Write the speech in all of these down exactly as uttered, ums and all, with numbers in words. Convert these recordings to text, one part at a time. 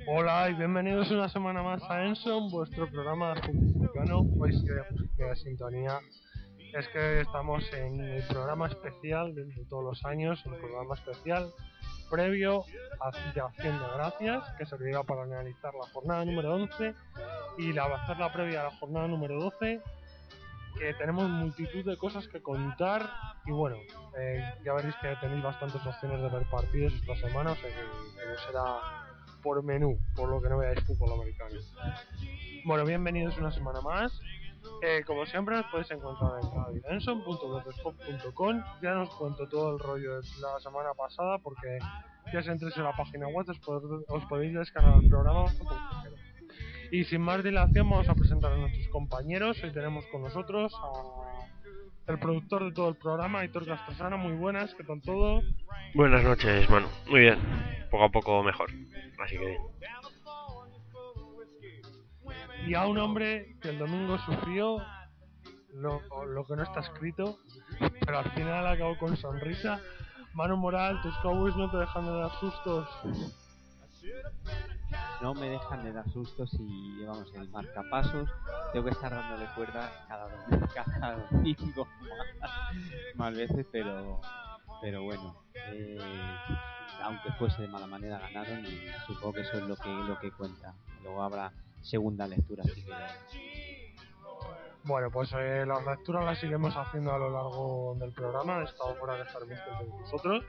Hola y bienvenidos una semana más a Enson, vuestro programa de fútbol americano. Hoy sí hay música de sintonía. Es que estamos en el programa especial de, de todos los años, el programa especial previo a de Acción de Gracias, que servirá para analizar la jornada número once y la, hacer la previa a la jornada número doce, que tenemos multitud de cosas que contar. Y bueno, eh, ya veréis que tenéis bastantes opciones de ver partidos esta semana, o sea que, que no será por menú, por lo que no veáis fútbol americano. Bueno, bienvenidos una semana más. Eh, como siempre nos podéis encontrar en radio enson punto blogspot punto com. Ya nos cuento todo el rollo de la semana pasada, porque ya si entréis en la página web os, pod- os podéis descargar el programa. Y sin más dilación vamos a presentar a nuestros compañeros. Hoy tenemos con nosotros a el productor de todo el programa, Aitor Castrosana. Muy buenas, ¿qué tal todo? Buenas noches, Manu. Muy bien, poco a poco mejor, así que bien. Y a un hombre que el domingo sufrió lo, lo que no está escrito, pero al final acabó con sonrisa. Manu Moral, tus Cowboys no te dejan de dar sustos. No me dejan de dar sustos y vamos, el marcapasos tengo que estar dándole cuerda cada domingo, cada domingo más, más veces, pero pero bueno, eh, aunque fuese de mala manera ganaron y supongo que eso es lo que lo que cuenta. Luego habrá segunda lectura si queréis. Bueno, pues eh, las lecturas las seguimos haciendo a lo largo del programa, de esta hora de estaremos con vosotros.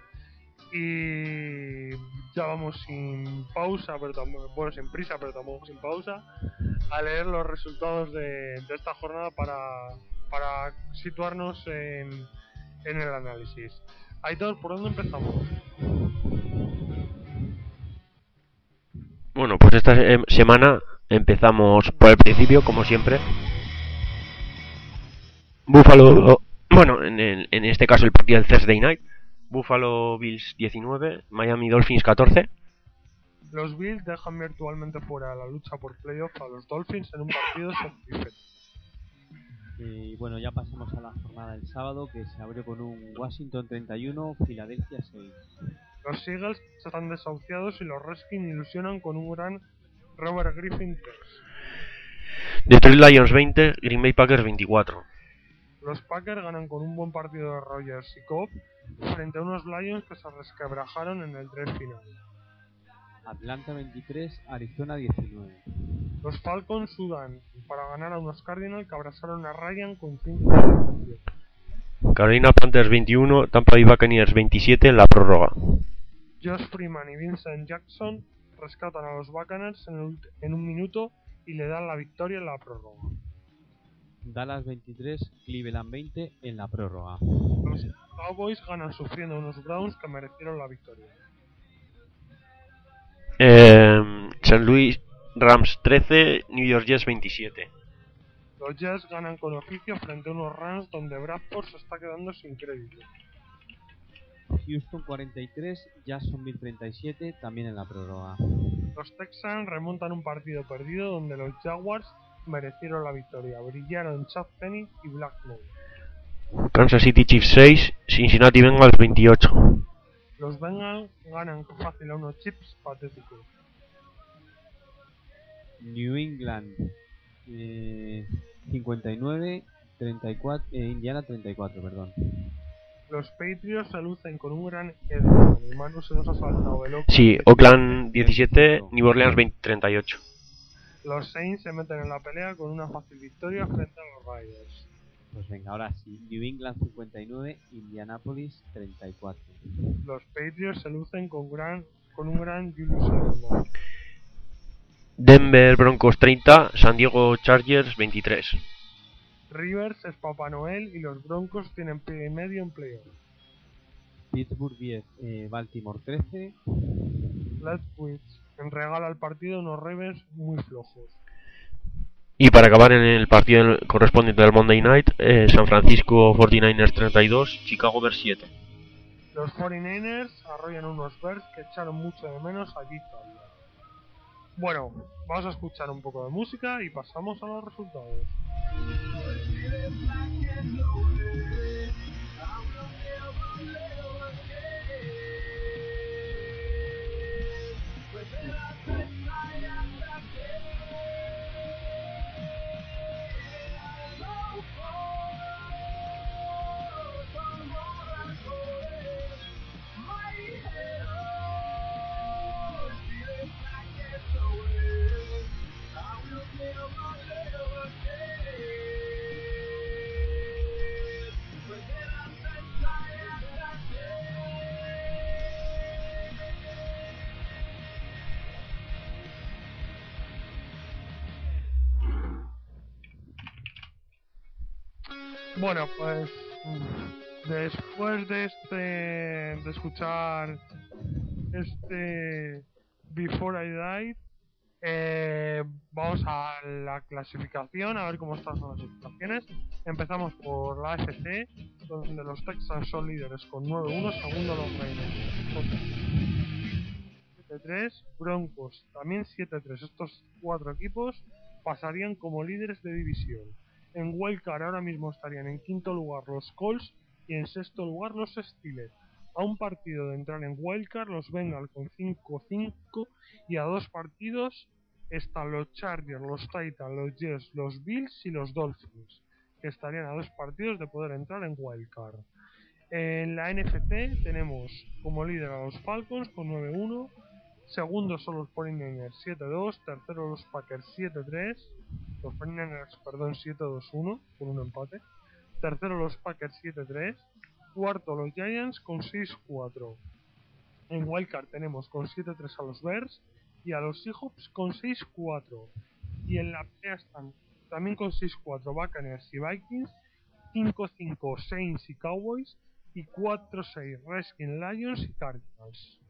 Y ya vamos sin pausa, pero tampoco, bueno, sin prisa, pero tampoco sin pausa, a leer los resultados de, de esta jornada para, para situarnos en, en el análisis. Aitor, ¿por dónde empezamos? Bueno, pues esta eh, semana empezamos por el principio, como siempre. Buffalo, oh, bueno, en, el, en este caso el partido del Thursday Night. Buffalo Bills diecinueve, Miami Dolphins catorce. Los Bills dejan virtualmente fuera la lucha por playoff a los Dolphins en un partido satisfecho. Y bueno, ya pasamos a la jornada del sábado, que se abrió con un Washington treinta y uno, Filadelfia seis. Los Eagles están desahuciados y los Redskins ilusionan con un gran Robert Griffin tres. Detroit Lions veinte, Green Bay Packers veinticuatro. Los Packers ganan con un buen partido de Rodgers y Cobb frente a unos Lions que se resquebrajaron en el drive final. Atlanta veintitrés, Arizona diecinueve. Los Falcons sudan para ganar a unos Cardinals que abrazaron a Ryan con cinco intercepciones. Carolina Panthers veintiuno, Tampa Bay Buccaneers veintisiete en la prórroga. Josh Freeman y Vincent Jackson rescatan a los Buccaneers en, el, en un minuto y le dan la victoria en la prórroga. Dallas veintitrés, Cleveland veinte en la prórroga. Los Cowboys ganan sufriendo a unos Browns que merecieron la victoria. Eh, Saint Louis Rams trece, New York Jets veintisiete. Los Jets ganan con oficio frente a unos Rams donde Bradford se está quedando sin crédito. Houston cuarenta y tres, Jacksonville treinta y siete, también en la prórroga. Los Texans remontan un partido perdido donde los Jaguars merecieron la victoria. Brillaron Chad Penny y Blackmore. Kansas City Chiefs seis, Cincinnati Bengals veintiocho. Los Bengals ganan fácil a unos Chiefs patéticos. New England eh, cincuenta y nueve, treinta y cuatro, eh, Indiana treinta y cuatro, perdón. Los Patriots se lucen con un gran Edelman y Manu se nos ha saltado el Oakland. Sí, Oakland diecisiete, New Orleans veinte, treinta y ocho. Los Saints se meten en la pelea con una fácil victoria frente a los Raiders. Pues venga, ahora sí. New England cincuenta y nueve, Indianapolis treinta y cuatro. Los Patriots se lucen con, gran, con un gran Julius Edelman. Denver Broncos treinta, San Diego Chargers veintitrés. Rivers es Papá Noel y los Broncos tienen pie y medio en playoff. Pittsburgh diez, eh, Baltimore trece. Leftwich regala al partido unos Ravens muy flojos. Y para acabar en el partido correspondiente del Monday Night, eh, San Francisco cuarenta y nueve treinta y dos, Chicago Bears siete. Los cuarenta y nueve ers arrollan unos Bears que echaron mucho de menos allí todavía. Bueno, vamos a escuchar un poco de música y pasamos a los resultados. Bueno, pues después de este, de escuchar este Before I Die, eh, vamos a la clasificación, a ver cómo están las clasificaciones. Empezamos por la A F C, donde los Texans son líderes con nueve uno, segundo los Raiders con siete tres, Broncos también siete tres. Estos cuatro equipos pasarían como líderes de división. En Wildcard ahora mismo estarían en quinto lugar los Colts y en sexto lugar los Steelers. A un partido de entrar en Wildcard los Bengals con cinco cinco y a dos partidos están los Chargers, los Titans, los Jets, los Bills y los Dolphins, que estarían a dos partidos de poder entrar en Wildcard. En la N F C tenemos como líder a los Falcons con nueve uno, segundos son los cuarenta y nueve siete dos, tercero los Packers siete tres, los cuarenta y nueve, perdón, siete dos uno, por un empate, tercero los Packers siete tres, cuarto los Giants con seis cuatro. En Wildcard tenemos con siete tres a los Bears y a los Seahawks con seis cuatro. Y en la pelea están también con seis cuatro Buccaneers y Vikings, cinco cinco Saints y Cowboys y cuatro seis Redskins, Lions y Cardinals.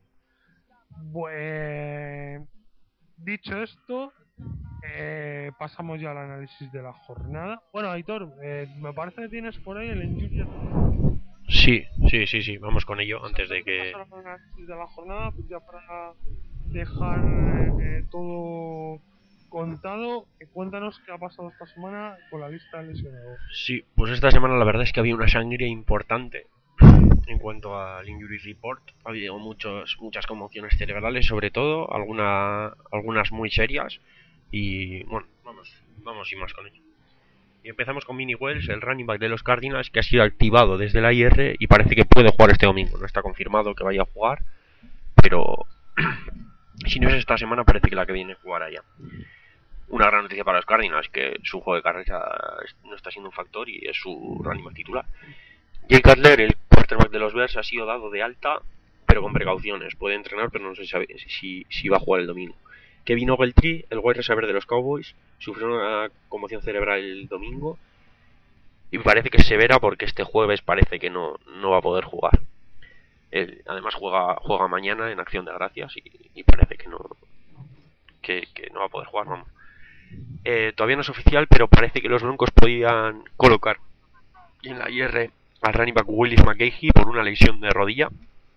Pues, dicho esto, eh, pasamos ya al análisis de la jornada. Bueno, Aitor, eh, me parece que tienes por ahí el Injury. Sí, sí, sí, sí, vamos con ello antes de que... Pasar al análisis de la jornada, pues ya para dejar eh, todo contado, eh, cuéntanos qué ha pasado esta semana con la lista de lesionados. Sí, pues esta semana la verdad es que había una sangre importante en cuanto al Injury Report. Ha habido muchos, muchas conmociones cerebrales, sobre todo, alguna, algunas muy serias. Y bueno, vamos, vamos y más con ello. Y empezamos con Minnie Wells, el running back de los Cardinals, que ha sido activado desde la I R y parece que puede jugar este domingo. No está confirmado que vaya a jugar, pero si no es esta semana, parece que la que viene jugará ya. Una gran noticia para los Cardinals, que su juego de carrera no está siendo un factor y es su running back titular. Jay Cutler, el quarterback de los Bears, ha sido dado de alta, pero con precauciones. Puede entrenar, pero no se sabe si, si va a jugar el domingo. Kevin Ogletree, el wide receiver de los Cowboys, sufrió una conmoción cerebral el domingo y parece que es severa porque este jueves parece que no, no va a poder jugar. Él, además juega juega mañana en Acción de Gracias y, y parece que no que, que no va a poder jugar, vamos. Eh, todavía no es oficial, pero parece que los Broncos podían colocar en la I R al running back Willis McGahee por una lesión de rodilla.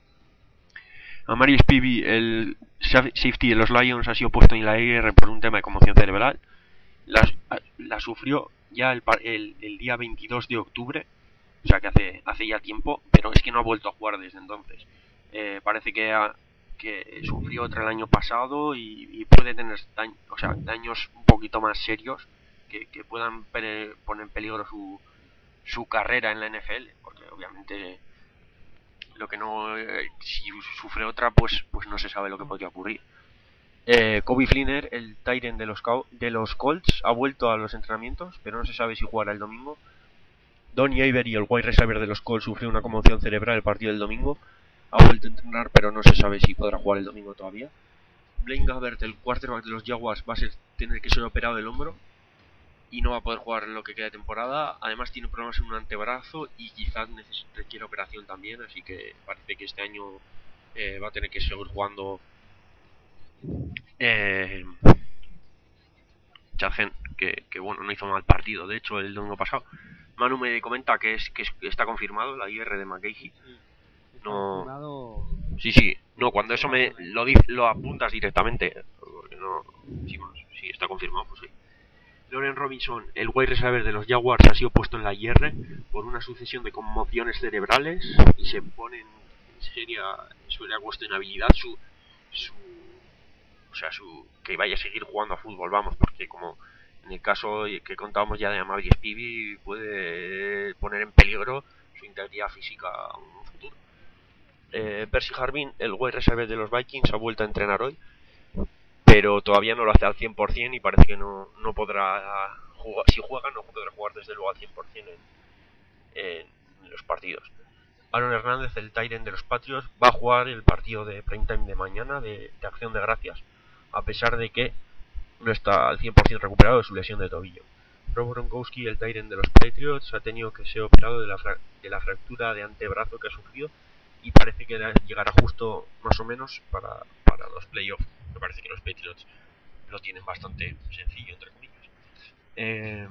Amarius Peavy, el safety de los Lions, ha sido puesto en la I R por un tema de conmoción cerebral. La, la sufrió ya el, el, el día veintidós de octubre, o sea que hace, hace ya tiempo, pero es que no ha vuelto a jugar desde entonces. Eh, parece que, ha, que sufrió otra el año pasado y, y puede tener daño, o sea, daños un poquito más serios que, que puedan pe- poner en peligro su, su carrera en la N F L, porque obviamente lo que no, eh, si sufre otra, pues pues no se sabe lo que podría ocurrir. Eh, Kobe Fleener, el tight end de los de los Colts, ha vuelto a los entrenamientos, pero no se sabe si jugará el domingo. Donnie Avery, el wide receiver de los Colts, sufrió una conmoción cerebral el partido del domingo. Ha vuelto a entrenar, pero no se sabe si podrá jugar el domingo todavía. Blaine Gabbert, el quarterback de los Jaguars, va a ser, tener que ser operado del hombro y no va a poder jugar en lo que queda de temporada. Además tiene problemas en un antebrazo y quizás requiere operación también, así que parece que este año eh, va a tener que seguir jugando eh, Chazen, que, que bueno, no hizo mal partido, de hecho el domingo pasado. Manu me comenta que es que, es, que está confirmado la I R de McGahee. No, sí, sí, no, cuando eso me lo, lo apuntas directamente, porque no, sí, bueno, sí, está confirmado, pues sí. Loren Robinson, el wide receiver de los Jaguars, ha sido puesto en la I R por una sucesión de conmociones cerebrales y se pone en seria, seria cuestionabilidad su, su, o sea, su, que vaya a seguir jugando a fútbol, vamos, porque como en el caso que contábamos ya de Amarius Peavy, puede poner en peligro su integridad física en un futuro. Eh, Percy Harvin, el wide receiver de los Vikings, ha vuelto a entrenar hoy, pero todavía no lo hace al cien por ciento y parece que no, no podrá jugar. Si juega, no podrá jugar desde luego al cien por ciento en, en los partidos. Aaron Hernández, el tight end de los Patriots, va a jugar el partido de prime time de mañana de, de Acción de Gracias, a pesar de que no está al cien por ciento recuperado de su lesión de tobillo. Rob Gronkowski, el tight end de los Patriots, ha tenido que ser operado de la, fra de la fractura de antebrazo que ha sufrido y parece que llegará justo más o menos para, para los playoffs. Me parece que los Patriots lo tienen bastante sencillo, entre comillas. Eh,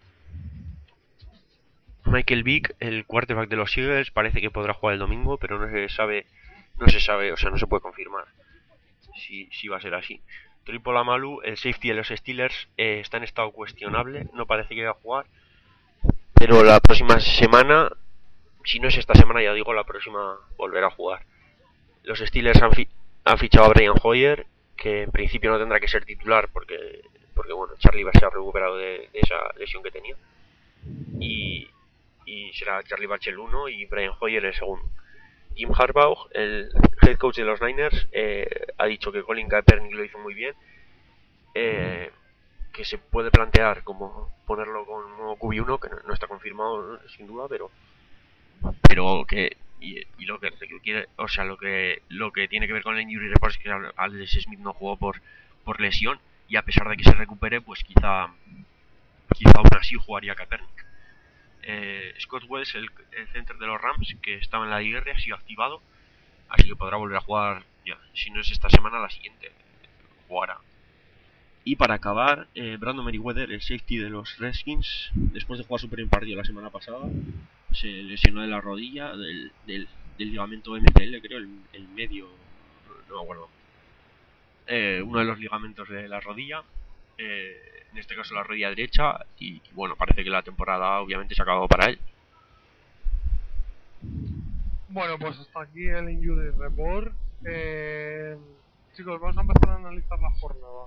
Michael Vick, el quarterback de los Eagles, parece que podrá jugar el domingo, pero no se sabe, no se sabe, o sea, no se puede confirmar si, si va a ser así. Triple Amalu, el safety de los Steelers, eh, está en estado cuestionable, no parece que vaya a jugar, pero la próxima semana, si no es esta semana, ya digo, la próxima volverá a jugar. Los Steelers han, fi han fichado a Brian Hoyer, que en principio no tendrá que ser titular porque, porque bueno, Charlie se ha recuperado de, de esa lesión que tenía. Y, y será Charlie Batch el uno y Brian Hoyer el segundo. Jim Harbaugh, el head coach de los Niners, eh, ha dicho que Colin Kaepernick lo hizo muy bien, eh, que se puede plantear como ponerlo como Q B uno, que no, no está confirmado sin duda, pero pero que y, y lo que quiere, o sea, lo que lo que tiene que ver con el injury report es que Alex Smith no jugó por por lesión y a pesar de que se recupere, pues quizá quizá aún así jugaría Kaepernick. Eh, Scott Wells, el, el center de los Rams, que estaba en la I R, ha sido activado, así que podrá volver a jugar, ya, si no es esta semana, la siguiente jugará. Y para acabar, eh, Brandon Meriwether, el safety de los Redskins, después de jugar su primer partido la semana pasada, se lesionó de la rodilla, del, del, del ligamento M T L, creo, el, el medio, no me acuerdo, eh, uno de los ligamentos de la rodilla, eh, en este caso la rodilla derecha, y, y bueno, parece que la temporada obviamente se ha acabado para él. Bueno, pues hasta aquí el Injury Report. Eh, chicos, vamos a empezar a analizar la jornada.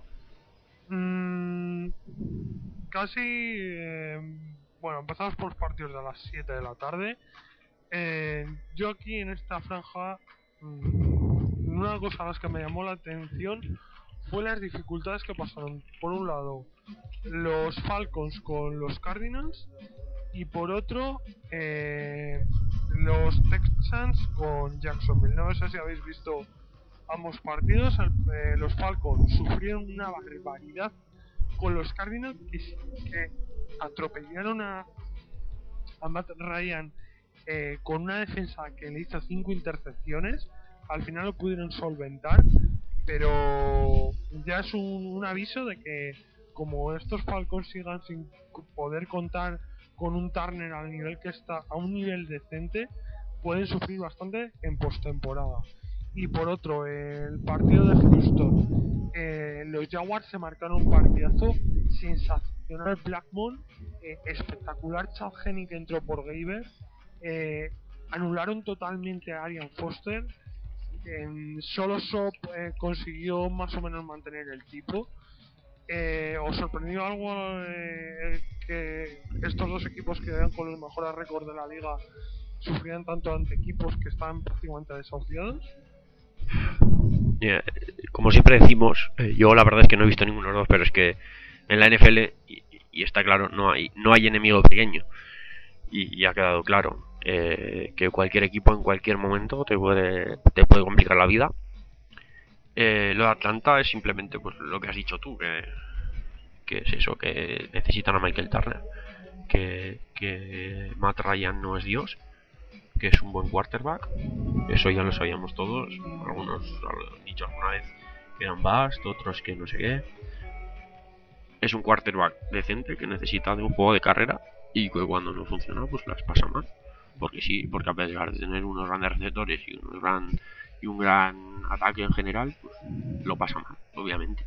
Mm, casi, eh, bueno, empezamos por los partidos de las siete de la tarde. Eh, yo aquí en esta franja, mmm, una cosa a las que me llamó la atención fue las dificultades que pasaron. Por un lado, los Falcons con los Cardinals y por otro, eh, los Texans con Jacksonville. No sé si habéis visto ambos partidos. Eh, los Falcons sufrieron una barbaridad con los Cardinals que, que atropellaron a, a Matt Ryan eh, con una defensa que le hizo cinco intercepciones. Al final lo pudieron solventar, pero ya es un, un aviso de que como estos Falcons sigan sin poder contar con un Turner al nivel que está, a un nivel decente, pueden sufrir bastante en postemporada. Y por otro, el partido de Houston, eh, los Jaguars se marcaron un partidazo sensacional. Blackmon, eh, espectacular. Chad Henne que entró por Gaber, eh, anularon totalmente a Arian Foster. En solo Sop eh, consiguió más o menos mantener el tipo. Eh, ¿Os sorprendió algo eh, que estos dos equipos que eran con los mejores récords de la liga sufrían tanto ante equipos que estaban prácticamente desahuciados? Yeah, como siempre decimos, eh, yo la verdad es que no he visto ninguno de los dos, pero es que en la N F L, y, y está claro, no hay no hay enemigo pequeño. Y, y ha quedado claro eh, que cualquier equipo en cualquier momento te puede, te puede complicar la vida. Eh, lo de Atlanta es simplemente pues lo que has dicho tú, que, que es eso, que necesitan a Michael Turner, que, que Matt Ryan no es Dios, que es un buen quarterback, eso ya lo sabíamos todos, algunos han dicho alguna vez que eran bust, otros que no sé qué. Es un quarterback decente que necesita de un juego de carrera y que cuando no funciona pues las pasa mal, porque sí, porque a pesar de tener unos grandes receptores y unos gran y un gran ataque en general, pues lo pasa mal, obviamente.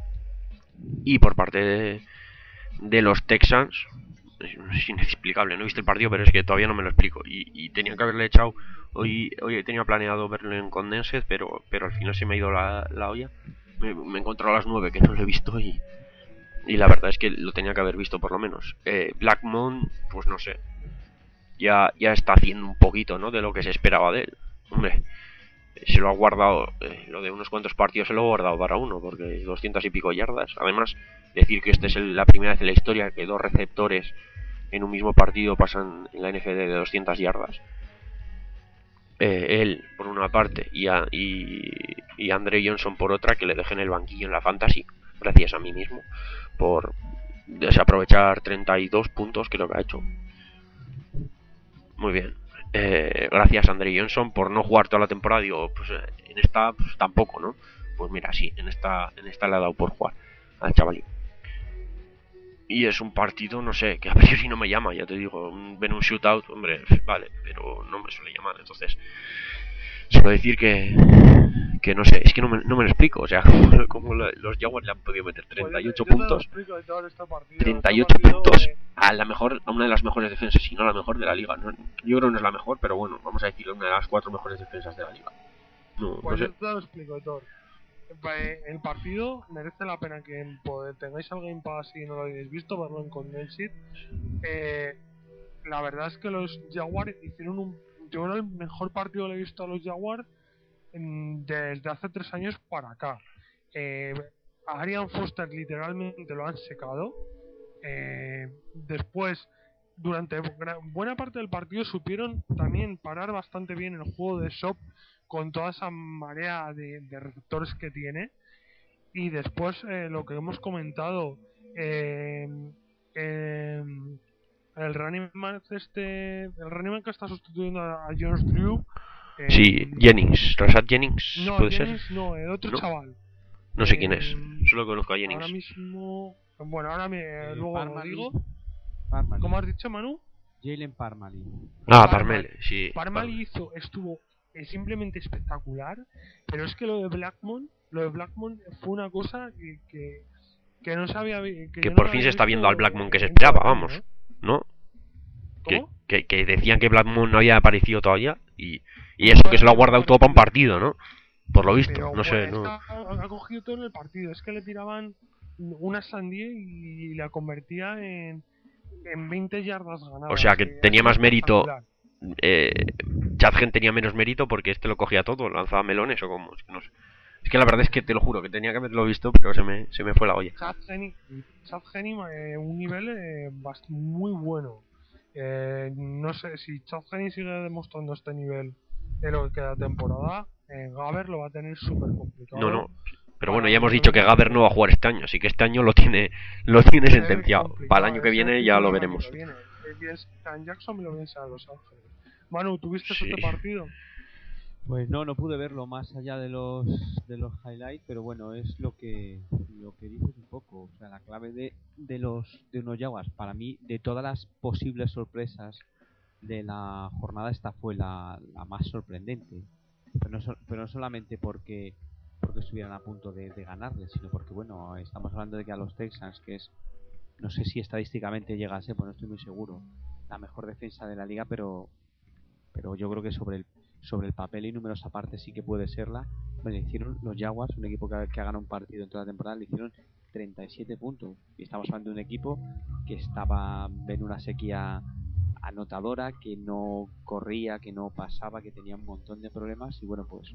Y por parte de, de los Texans, es inexplicable, no he visto el partido, pero es que todavía no me lo explico. Y, y tenía que haberle echado, hoy hoy tenía planeado verlo en Condensed, pero pero al final se me ha ido la, la olla. Me, me he encontrado a las nueve que no lo he visto y, y la verdad es que lo tenía que haber visto por lo menos. Eh, Blackmon, pues no sé, ya, ya está haciendo un poquito, ¿no?, de lo que se esperaba de él. Hombre, se lo ha guardado, eh, lo de unos cuantos partidos se lo ha guardado para uno, porque doscientas y pico yardas. Además, decir que esta es el, la primera vez en la historia que dos receptores en un mismo partido pasan en la N F L de doscientas yardas. Eh, él, por una parte, y, a, y, y Andre Johnson por otra, que le dejé en el banquillo en la Fantasy, gracias a mí mismo, por, desaprovechar treinta y dos puntos, creo que ha hecho. Muy bien. Eh, gracias Andre Johnson por no jugar toda la temporada. Digo, pues eh, en esta pues, tampoco, ¿no? Pues mira, sí, en esta, en esta le ha dado por jugar al chavalín. Y es un partido, no sé, que a priori no me llama, ya te digo, ven un shootout, hombre, vale, pero no me suele llamar, entonces solo decir que que no sé, es que no me, no me lo explico, o sea, como los Jaguars le han podido meter treinta y ocho pues puntos, explico, este partido, treinta y ocho este partido, puntos eh... a la mejor, a una de las mejores defensas, si no la mejor de la liga. No, yo creo que no es la mejor, pero bueno, vamos a decir una de las cuatro mejores defensas de la liga. No, pues no sé. yo te lo explico, Thor. El partido merece la pena que tengáis al Game Pass y no lo hayáis visto, verlo en Condensed. Eh, la verdad es que los Jaguars hicieron un, yo creo el mejor partido que he visto a los Jaguars en, desde hace tres años para acá. Eh, a Arian Foster literalmente lo han secado. Eh, después, durante buena parte del partido supieron también parar bastante bien el juego de Shop con toda esa marea de, de receptores que tiene. Y después eh, lo que hemos comentado, eh, eh, el running man este, el running man que está sustituyendo a, a Jones Drew, eh, sí, Jennings, Rashad Jennings, no, ¿puede Jennings ser? no, el otro ¿No? chaval. No sé eh, quién es, solo conozco a Jennings. Ahora mismo, bueno, ahora me, eh, luego Parmalee, lo digo. Parmalee. ¿Cómo has dicho, Manu? Jalen Parmalee. Ah, Parmalee, sí. Parmalee hizo, estuvo eh, simplemente espectacular, pero es que lo de Blackmon, lo de Blackmon fue una cosa que, que, que no sabía que, que por no fin se está viendo al Blackmon que se en esperaba, todo el vamos, año, ¿eh? ¿no? Que, ¿Cómo? que, que decían que Blackmon no había aparecido todavía y, y eso que se lo ha guardado todo para un partido, ¿no? Por lo visto, pero, no sé, bueno, no. ha, ha cogido todo en el partido, es que le tiraban una sandía y la convertía en, en veinte yardas ganadas. O sea que eh, tenía más mérito. espectacular. Eh, Chadgen tenía menos mérito porque este lo cogía todo, lanzaba melones o como, es que no sé. Es que la verdad es que te lo juro que tenía que haberlo visto, pero se me, se me fue la olla. Chad Henne, Chad Henne eh, un nivel eh, bast- muy bueno. Eh, no sé si Chad Henne sigue demostrando este nivel en lo que queda de temporada, eh, Gaber lo va a tener súper complicado. No, no. Pero para bueno, ya hemos el dicho que Gaber no va a jugar este año, así que este año lo tiene lo tiene es sentenciado. complicado, Para el año que es viene el ya futuro lo del año veremos. que viene. Eh, Bien sea en Jackson, lo bien sea en Los Ángeles. Manu, ¿tuviste Sí. este partido? Pues no, no pude verlo más allá de los de los highlights, pero bueno, es lo que lo que dices un poco, o sea, la clave de, de los de unos Jaguars, para mí, de todas las posibles sorpresas de la jornada, esta fue la, la más sorprendente, pero no, so, pero no solamente porque porque estuvieran a punto de, de ganarle, sino porque, bueno, estamos hablando de que a los Texans, que es, no sé si estadísticamente llega a ser, pues no estoy muy seguro, la mejor defensa de la liga, pero pero yo creo que sobre el sobre el papel y números aparte sí que puede serla. Bueno, hicieron los Jaguars, un equipo que ha, que ha ganado un partido en toda la temporada, le hicieron treinta y siete puntos. Y estamos hablando de un equipo que estaba en una sequía anotadora, que no corría, que no pasaba, que tenía un montón de problemas. Y bueno, pues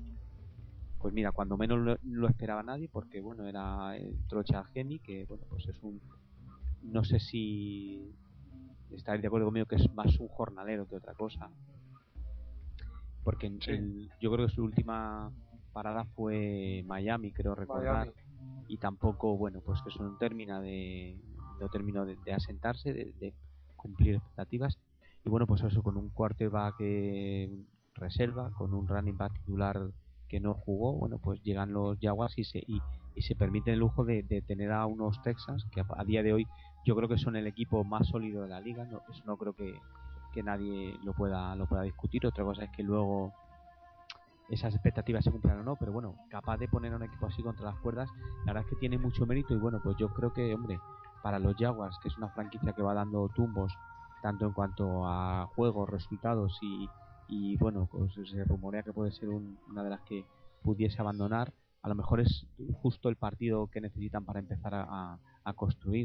pues mira, cuando menos lo, lo esperaba nadie, porque bueno, era el Trocha Geni, que bueno, pues es un, no sé si estáis de acuerdo conmigo, que es más un jornalero que otra cosa, porque en, Sí. el, yo creo que su última parada fue Miami, creo recordar, Miami. y tampoco, bueno, pues que eso no termina de no terminó de, de asentarse, de, de cumplir expectativas, y bueno, pues eso, con un quarterback que reserva, con un running back titular que no jugó, bueno, pues llegan los Jaguars y se y, y se permiten el lujo de, de tener a unos Texans que a, a día de hoy yo creo que son el equipo más sólido de la liga, no, eso no creo que que nadie lo pueda lo pueda discutir. Otra cosa es que luego esas expectativas se cumplan o no, pero bueno, capaz de poner a un equipo así contra las cuerdas, la verdad es que tiene mucho mérito. Y bueno, pues yo creo que, hombre, para los Jaguars, que es una franquicia que va dando tumbos tanto en cuanto a juegos, resultados y, y bueno, pues se rumorea que puede ser un, una de las que pudiese abandonar, a lo mejor es justo el partido que necesitan para empezar a, a, a construir.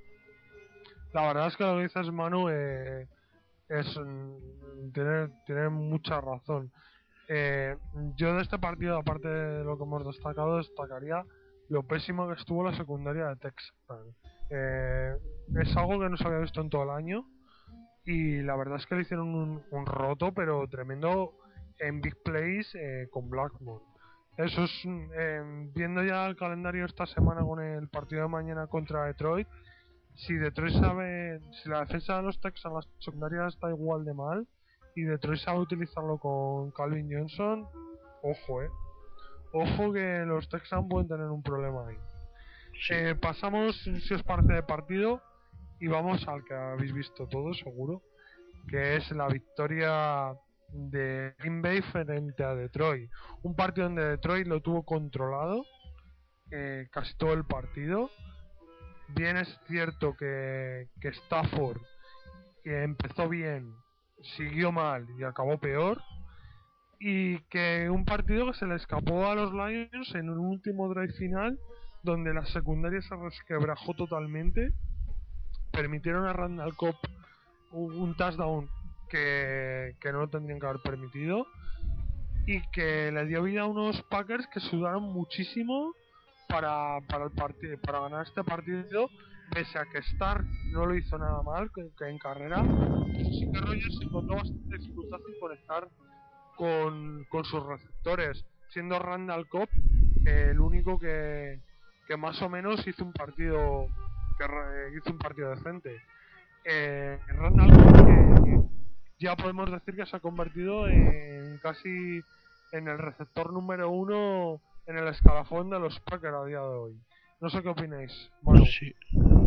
La verdad es que lo que dices, Manu, eh, es mm, tener, tener mucha razón. Eh, yo de este partido, aparte de lo que hemos destacado, destacaría lo pésimo que estuvo la secundaria de Texas. Eh, es algo que no se había visto en todo el año y la verdad es que le hicieron un, un roto, pero tremendo en big plays eh, con Blackmon. Eso es, eh, viendo ya el calendario esta semana con el partido de mañana contra Detroit, si Detroit sabe, si la defensa de los Texans, la secundaria está igual de mal, y Detroit sabe utilizarlo con Calvin Johnson, ojo, eh. Ojo que los Texans pueden tener un problema ahí. Sí. Eh, pasamos, si os parece, de partido y vamos al que habéis visto todos, seguro, que es la victoria de Green Bay frente a Detroit. Un partido donde Detroit lo tuvo controlado eh, casi todo el partido. Bien es cierto que, que Stafford, que empezó bien, siguió mal y acabó peor. Y que un partido que se le escapó a los Lions en un último drive final, donde la secundaria se resquebrajó totalmente. Permitieron a Randall Cobb un, un touchdown que, que no lo tendrían que haber permitido. Y que le dio vida a unos Packers que sudaron muchísimo para, para, el partido, para ganar este partido. Pese a que Stark no lo hizo nada mal que, que en carrera, sí que Rogers se encontró bastante dificultad en conectar con, con sus receptores, siendo Randall Cobb eh, el único que, que más o menos hizo un partido que re, hizo un partido decente. Eh, Randall Cobb, que ya podemos decir que se ha convertido en casi en el receptor número uno en el escalafón de los Packers a día de hoy. No sé qué opináis, Manu. Sí.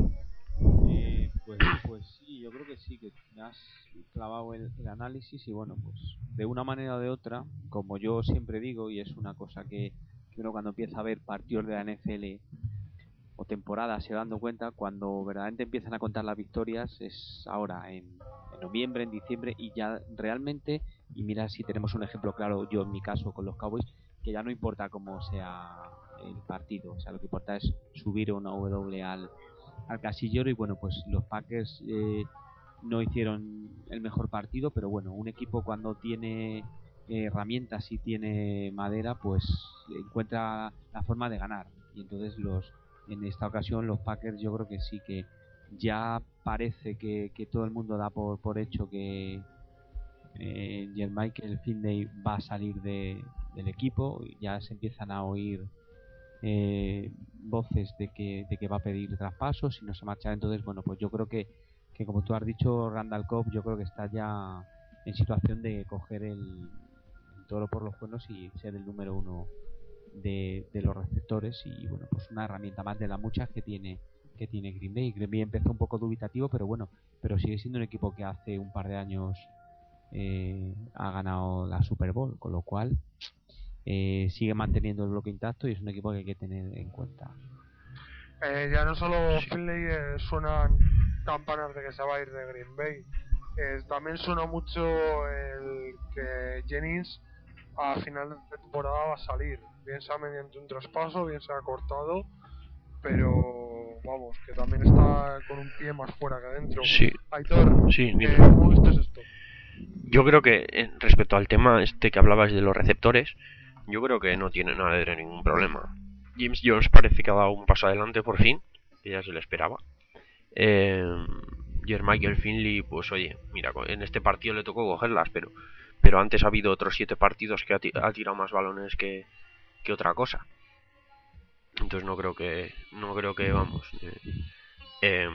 Eh, pues, pues sí, yo creo que sí, que me has clavado el, el análisis y bueno, pues de una manera o de otra, como yo siempre digo, y es una cosa que, que uno cuando empieza a ver partidos de la N F L o temporadas se va dando cuenta, cuando verdaderamente empiezan a contar las victorias es ahora, en, en noviembre, en diciembre, y ya realmente, y mira si tenemos un ejemplo claro, yo en mi caso con los Cowboys, que ya no importa cómo sea el partido, o sea, lo que importa es subir una W al al casillero y bueno, pues los Packers eh, no hicieron el mejor partido, pero bueno, un equipo cuando tiene eh, herramientas y tiene madera, pues encuentra la forma de ganar. Y entonces los en esta ocasión los Packers yo creo que sí que ya parece que, que todo el mundo da por, por hecho que eh, Jermichael Finley va a salir de, del equipo, ya se empiezan a oír Eh, voces de que, de que va a pedir traspasos y no se marcha. Entonces bueno, pues yo creo que, que como tú has dicho, Randall Cobb yo creo que está ya en situación de coger el, el toro por los cuernos y ser el número uno de, de los receptores y bueno, pues una herramienta más de las muchas que tiene que tiene Green Bay. Green Bay empezó un poco dubitativo, pero bueno, pero sigue siendo un equipo que hace un par de años eh, ha ganado la Super Bowl, con lo cual Eh, sigue manteniendo el bloque intacto y es un equipo que hay que tener en cuenta. Eh, ya no solo Finley eh, suenan campanas de que se va a ir de Green Bay, eh, también suena mucho el que Jennings a final de temporada va a salir, bien sea mediante un traspaso, bien sea cortado, pero vamos, que también está con un pie más fuera que adentro. Sí. Aitor, sí, eh, ¿cómo viste esto? Yo creo que eh, respecto al tema este que hablabas de los receptores, yo creo que no tiene nada de ningún problema. James Jones parece que ha dado un paso adelante por fin, que ya se le esperaba. Eh, Jermichael Finley, pues oye, mira, en este partido le tocó cogerlas, pero pero antes ha habido otros siete partidos que ha, t- ha tirado más balones que, que otra cosa. Entonces no creo que, no creo que vamos, eh, eh,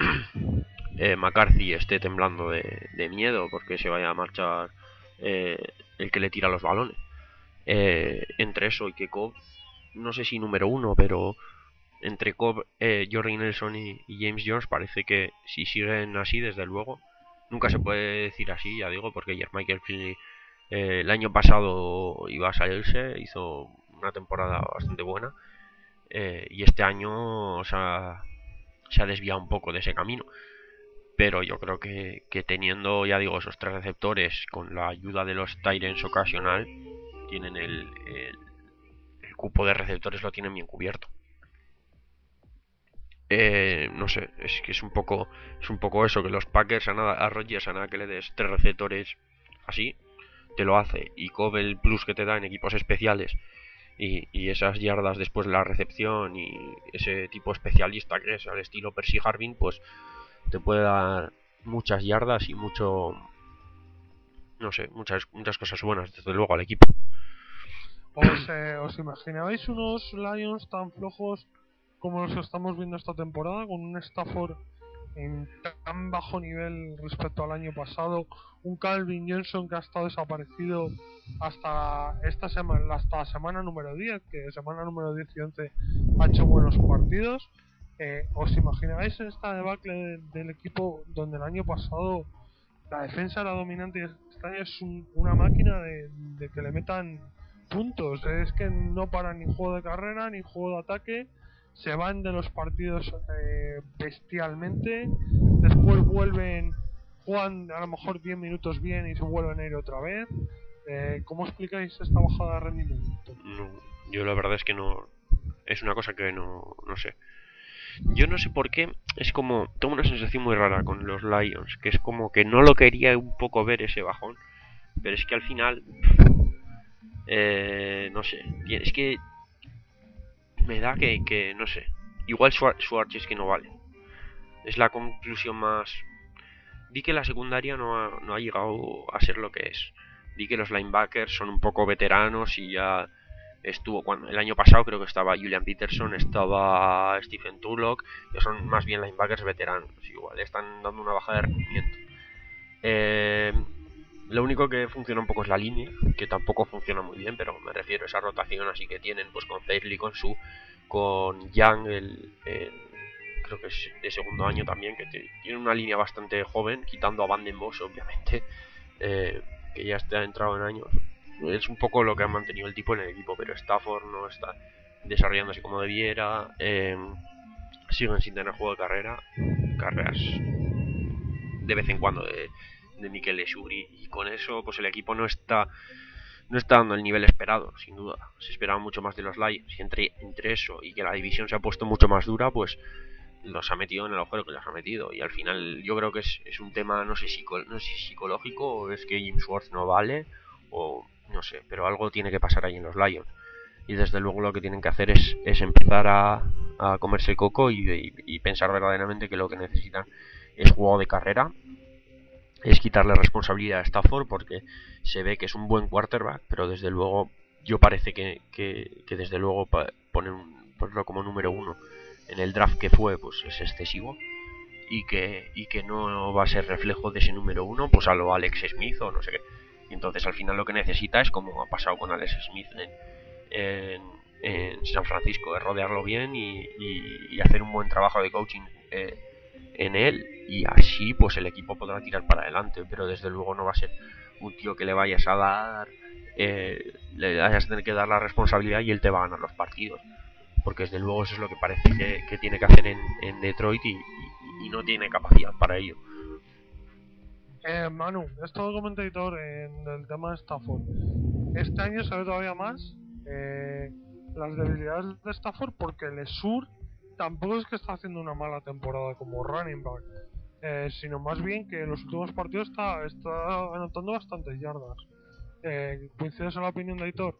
eh, McCarthy esté temblando de, de miedo porque se vaya a marchar eh, el que le tira los balones. Eh, entre eso y que Cobb, no sé si número uno, pero entre Cobb, eh, Jordi Nelson y, y James Jones parece que si siguen así, desde luego, nunca se puede decir así, ya digo, porque Jermichael Finley eh, el año pasado iba a salirse, hizo una temporada bastante buena eh, y este año o sea, se ha desviado un poco de ese camino. Pero yo creo que, que teniendo, ya digo, esos tres receptores con la ayuda de los Tyrants ocasional, tienen el, el, el cupo de receptores lo tienen bien cubierto. Eh, no sé, es que es un poco es un poco eso, que los Packers a, nada, a Rodgers a nada que le des tres receptores así, te lo hace. Y Cobb el plus que te da en equipos especiales y, y esas yardas después de la recepción y ese tipo especialista que es al estilo Percy Harvin, pues te puede dar muchas yardas y mucho, no sé, muchas muchas cosas buenas desde luego al equipo. ¿Os, eh, ¿Os imaginabais unos Lions tan flojos como los que estamos viendo esta temporada, con un Stafford en tan bajo nivel respecto al año pasado, un Calvin Johnson que ha estado desaparecido hasta esta semana, hasta la semana número diez, que semana número diez y once ha hecho buenos partidos. Eh, ¿Os imagináis esta debacle de, del equipo donde el año pasado la defensa era dominante y este año es un, una máquina de, de que le metan puntos? Es que no paran ni juego de carrera ni juego de ataque, se van de los partidos eh, bestialmente, después vuelven, juegan a lo mejor diez minutos bien y se vuelven a ir otra vez. Eh, ¿Cómo explicáis esta bajada de rendimiento? No, yo la verdad es que no, es una cosa que no, no sé. Yo no sé por qué, es como, tengo una sensación muy rara con los Lions, que es como que no lo quería un poco ver ese bajón, pero es que al final, eh, no sé, es que me da que, que no sé, igual Schwartz es que no vale. Es la conclusión más... Vi que la secundaria no ha, no ha llegado a ser lo que es. Vi que los linebackers son un poco veteranos y ya estuvo cuando el año pasado creo que estaba Julian Peterson, estaba Stephen Tulloch, que son más bien linebackers veteranos. Igual están dando una baja de rendimiento. Eh, lo único que funciona un poco es la línea, que tampoco funciona muy bien, pero me refiero a esa rotación así que tienen pues con Fairley, con su, con Young, el, el creo que es de segundo año también, que te, tiene una línea bastante joven, quitando a Van Den Bosch obviamente, eh, que ya está entrado en años. Es un poco lo que ha mantenido el tipo en el equipo, pero Stafford no está desarrollándose como debiera, eh, siguen sin tener juego de carrera, carreras de vez en cuando de, de Mikel Esuri, y con eso pues el equipo no está no está dando el nivel esperado, sin duda. Se esperaba mucho más de los Lions, y entre, entre eso y que la división se ha puesto mucho más dura, pues los ha metido en el agujero que los ha metido, y al final yo creo que es, es un tema, no sé, psico, no sé si psicológico, o es que Jim Schwartz no vale, o no sé, pero algo tiene que pasar ahí en los Lions, y desde luego lo que tienen que hacer es, es empezar a, a comerse el coco y, y, y pensar verdaderamente que lo que necesitan es juego de carrera, es quitarle responsabilidad a Stafford, porque se ve que es un buen quarterback, pero desde luego yo parece que, que, que desde luego poner ponerlo como número uno en el draft que fue pues es excesivo, y que y que no va a ser reflejo de ese número uno pues a lo Alex Smith o no sé qué. Y entonces al final lo que necesita es, como ha pasado con Alex Smith en, en, en San Francisco, es rodearlo bien y, y, y hacer un buen trabajo de coaching eh, en él, y así pues el equipo podrá tirar para adelante, pero desde luego no va a ser un tío que le vayas a dar eh, le vayas a tener que dar la responsabilidad y él te va a ganar los partidos, porque desde luego eso es lo que parece que, que tiene que hacer en, en Detroit, y, y, y no tiene capacidad para ello. Eh, Manu, he estado como editor en el tema de Stafford. Este año se ve todavía más eh, las debilidades de Stafford, porque Lesur tampoco es que está haciendo una mala temporada como running back, eh, sino más bien que en los últimos partidos está, está anotando bastantes yardas. Eh, ¿Coincides en la opinión de editor?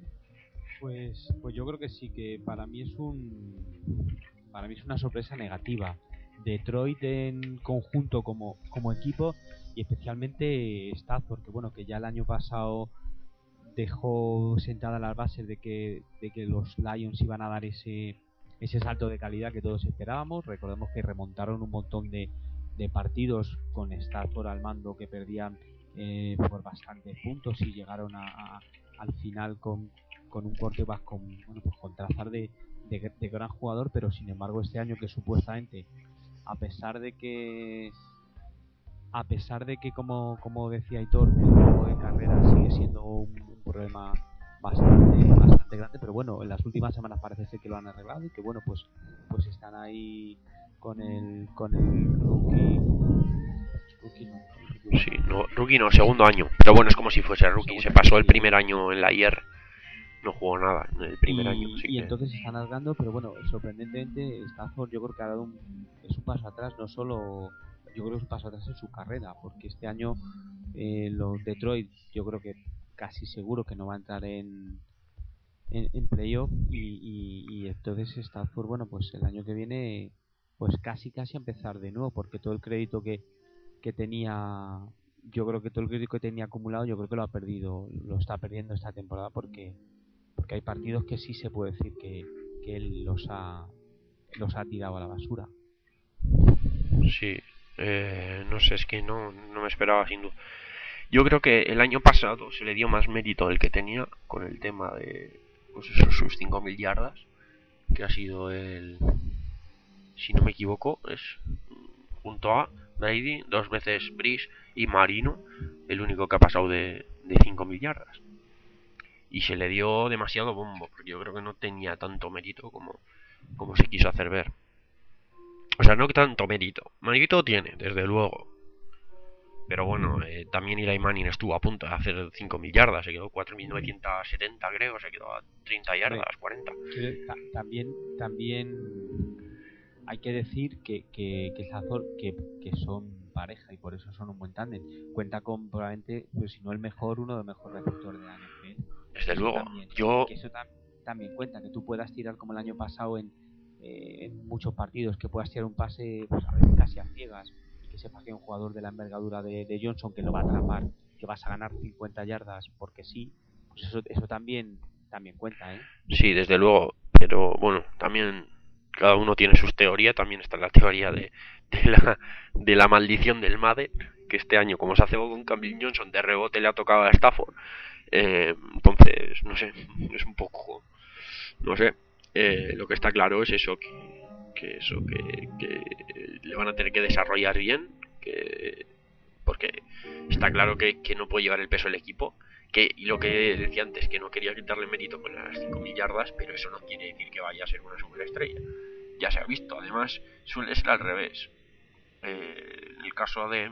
Pues, pues yo creo que sí, que para mí es un para mí es una sorpresa negativa. Detroit en conjunto como, como equipo, y especialmente Stafford, que bueno, que ya el año pasado dejó sentadas las bases de que, de que los Lions iban a dar ese, ese salto de calidad que todos esperábamos. Recordemos que remontaron un montón de, de partidos con Stafford al mando, que perdían eh, por bastantes puntos, y llegaron a, a, al final con, con un quarterback con, bueno, pues con trazar de, de, de gran jugador, pero sin embargo este año, que supuestamente, a pesar de que a pesar de que como, como decía Aitor, el juego de carrera sigue siendo un, un problema bastante bastante grande, pero bueno, en las últimas semanas parece ser que lo han arreglado, y que bueno, pues pues están ahí con el con el rookie rookie no, rookie, sí, no, rookie no, segundo año, pero bueno, es como si fuese rookie, se pasó el primer año en la I R, no jugó nada en el primer y, año, así y que... entonces están alargando, pero bueno, sorprendentemente Stafford yo creo que ha dado un, es un paso atrás, no solo yo creo que es un paso atrás en su carrera, porque este año eh, los Detroit yo creo que casi seguro que no va a entrar en en, en playoff, y, y, y entonces Stafford, bueno, pues el año que viene pues casi casi a empezar de nuevo, porque todo el crédito que, que tenía, yo creo que todo el crédito que tenía acumulado, yo creo que lo ha perdido, lo está perdiendo esta temporada, porque porque hay partidos que sí se puede decir que, que él los ha los ha tirado a la basura. Sí, eh, no sé, es que no, no me esperaba sin duda. Yo creo que el año pasado se le dio más mérito del que tenía con el tema de pues eso, sus cinco mil yardas, que ha sido el, si no me equivoco, es junto a Brady, dos veces Brees y Marino, el único que ha pasado de, de cinco mil yardas. Y se le dio demasiado bombo, porque yo creo que no tenía tanto mérito como, como se quiso hacer ver. O sea, no tanto mérito. Mérito tiene, desde luego. Pero bueno, eh, también Eli Manning estuvo a punto de hacer cinco mil yardas. Se quedó cuatro mil novecientos setenta, creo. Se quedó a treinta yardas, cuarenta. También, también hay que decir que, que, que, que, que son pareja y por eso son un buen tándem. Cuenta con probablemente, pues, si no el mejor, uno de los mejores receptores de la N F L. Desde eso luego. También, yo que eso tam también cuenta, que tú puedas tirar como el año pasado en, eh, en muchos partidos, que puedas tirar un pase pues a veces casi a ciegas, y que sepas que hay un jugador de la envergadura de, de Johnson que lo va a atrapar, que vas a ganar cincuenta yardas porque sí, pues eso, eso también, también cuenta, ¿eh? Sí, desde luego. Pero bueno, también cada uno tiene sus teorías. También está la teoría de, de, la, de la maldición del Madden, que este año, como se hace con Calvin Johnson, de rebote le ha tocado a Stafford. Eh, entonces, no sé, es un poco, no sé. Eh, lo que está claro es eso, que, que eso, que, que le van a tener que desarrollar bien, que porque está claro que, que no puede llevar el peso del equipo. Que, y lo que decía antes, que no quería quitarle mérito con las cinco mil yardas, pero eso no quiere decir que vaya a ser una superestrella. Ya se ha visto, además suele ser al revés. Eh, en el caso de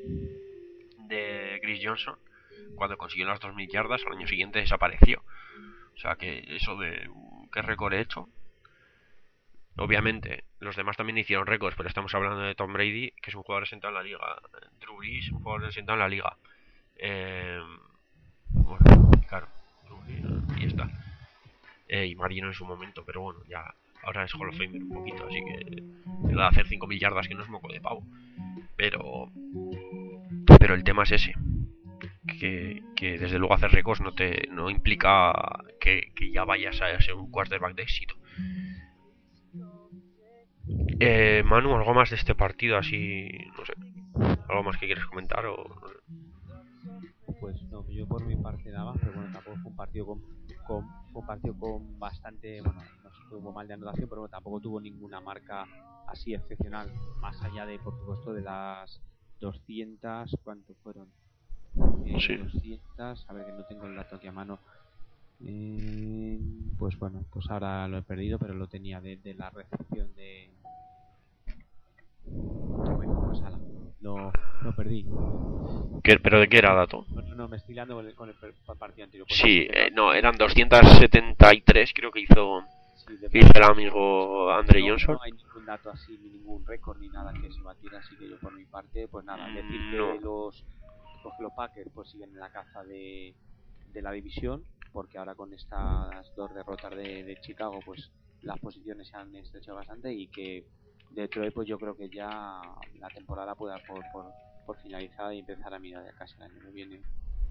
de Chris Johnson, cuando consiguió las dos mil yardas, al año siguiente desapareció. O sea que eso de qué récord he hecho. Obviamente, los demás también hicieron récords, pero estamos hablando de Tom Brady, que es un jugador sentado en la liga. Drew Brees, un jugador sentado en la liga. Eh, bueno, claro, y está. Eh, y Marino en su momento, pero bueno, ya ahora es Hall of Famer un poquito, así que le da a hacer cinco mil yardas, que no es moco de pavo. Pero pero el tema es ese, que, que desde luego hacer récords no te no implica que, que ya vayas a ser un quarterback de éxito. Eh, Manu, ¿algo más de este partido así, no sé, algo más que quieres comentar o no sé? Pues no, yo por mi parte nada, pero bueno, tampoco fue un partido con, con, fue un partido con bastante, bueno, no estuvo mal de anotación, pero bueno, tampoco tuvo ninguna marca así excepcional, más allá de, por supuesto, de las doscientas, ¿cuánto fueron? Eh, sí. doscientas, a ver que no tengo el dato aquí a mano, eh, pues bueno, pues ahora lo he perdido, pero lo tenía de, de la recepción de... Bueno, pues ala, lo, lo perdí. ¿Qué, ¿Pero de qué era dato? No, no, no me estoy liando con el, con el partido anterior. Pues sí, eh, no, eran doscientos setenta y tres, creo que hizo, sí, que hizo el amigo Andre no, Johnson. No hay ningún dato así, ni ningún récord, ni nada que se batiera, así que yo por mi parte, pues nada, decir que no. los, pues los Packers pues siguen en la caza de, de la división, porque ahora con estas dos derrotas de, de Chicago, pues las posiciones se han estrechado bastante, y que Detroit, pues yo creo que ya la temporada pueda por, por, por finalizar y empezar a mirar ya casi el año que viene.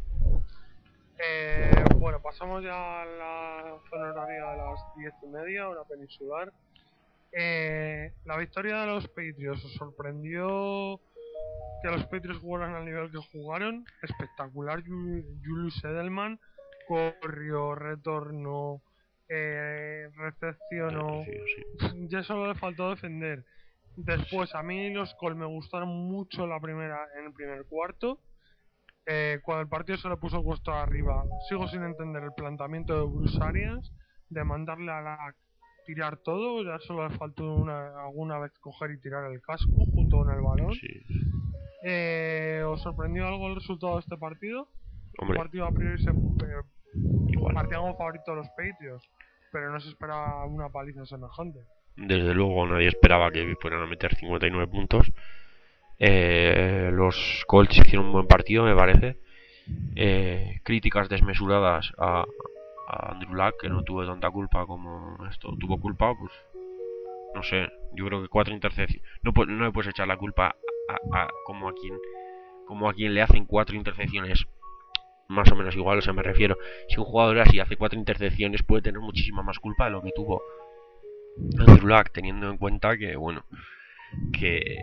Eh, bueno, pasamos ya a la zona horaria de las diez y media, hora peninsular. Eh, la victoria de los Patriots, ¿os sorprendió que los Patriots jugaran al nivel que jugaron? Espectacular. Julius Edelman corrió, retornó, eh, recepcionó. Sí, sí. Ya solo le faltó defender. Después, a mí los Colts me gustaron mucho la primera, en el primer cuarto. Eh, cuando el partido se le puso puesto arriba, sigo sin entender el planteamiento de Bruce Arians de mandarle a la tirar todo. Ya solo le faltó una, alguna vez coger y tirar el casco junto con el balón. Sí. Eh, ¿Os sorprendió algo el resultado de este partido? Hombre. El partido a priori se eh, Igual. partía como favorito de los Patriots, pero no se esperaba una paliza semejante. Desde luego nadie esperaba que fueran a meter cincuenta y nueve puntos. Eh, los Colts hicieron un buen partido, me parece. Eh, críticas desmesuradas a, a Andrew Luck, que no tuvo tanta culpa como esto tuvo culpa, pues no sé, yo creo que cuatro intercepciones. No, no le puedes echar la culpa a, a, a, como a quien como a quien le hacen cuatro intercepciones más o menos igual. O sea, me refiero, si un jugador así hace cuatro intercepciones, puede tener muchísima más culpa de lo que tuvo Andrew Luck, teniendo en cuenta que, bueno, que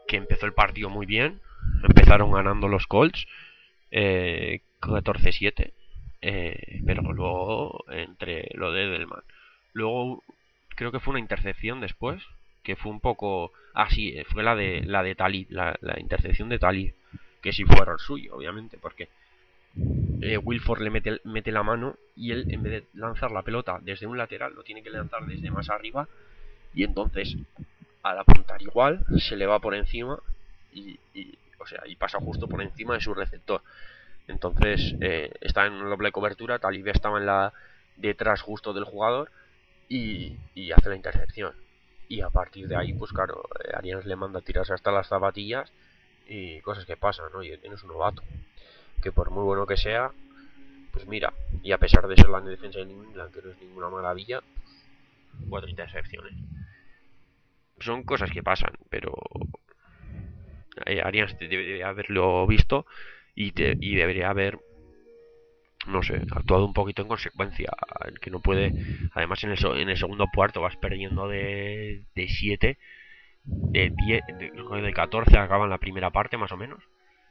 que empezó el partido muy bien. Empezaron ganando los Colts eh, catorce siete. Eh, pero luego, entre lo de Edelman, luego creo que fue una intercepción después, que fue un poco... Ah, sí, fue la de la de Talib, la, la intercepción de Talib, que sí fue error suyo, obviamente, porque eh, Wilford le mete, mete la mano y él, en vez de lanzar la pelota desde un lateral, lo tiene que lanzar desde más arriba, y entonces, al apuntar igual, se le va por encima y, y o sea, y pasa justo por encima de su receptor. Entonces, eh, está en doble cobertura, Talib estaba en la detrás justo del jugador y, y hace la intercepción. Y a partir de ahí, pues claro, eh, Arians le manda a tirarse hasta las zapatillas y cosas que pasan, ¿no? Y tienes un novato que, por muy bueno que sea, pues mira, y a pesar de ser la defensa de New England, que no es ninguna maravilla, cuatro intercepciones. Son cosas que pasan, pero eh, Arians debe haberlo visto y, te, y debería haber, no sé, actuado un poquito en consecuencia. El que no puede, además en el, en el segundo cuarto vas perdiendo de siete, de diez, de, de catorce, acaban la primera parte más o menos,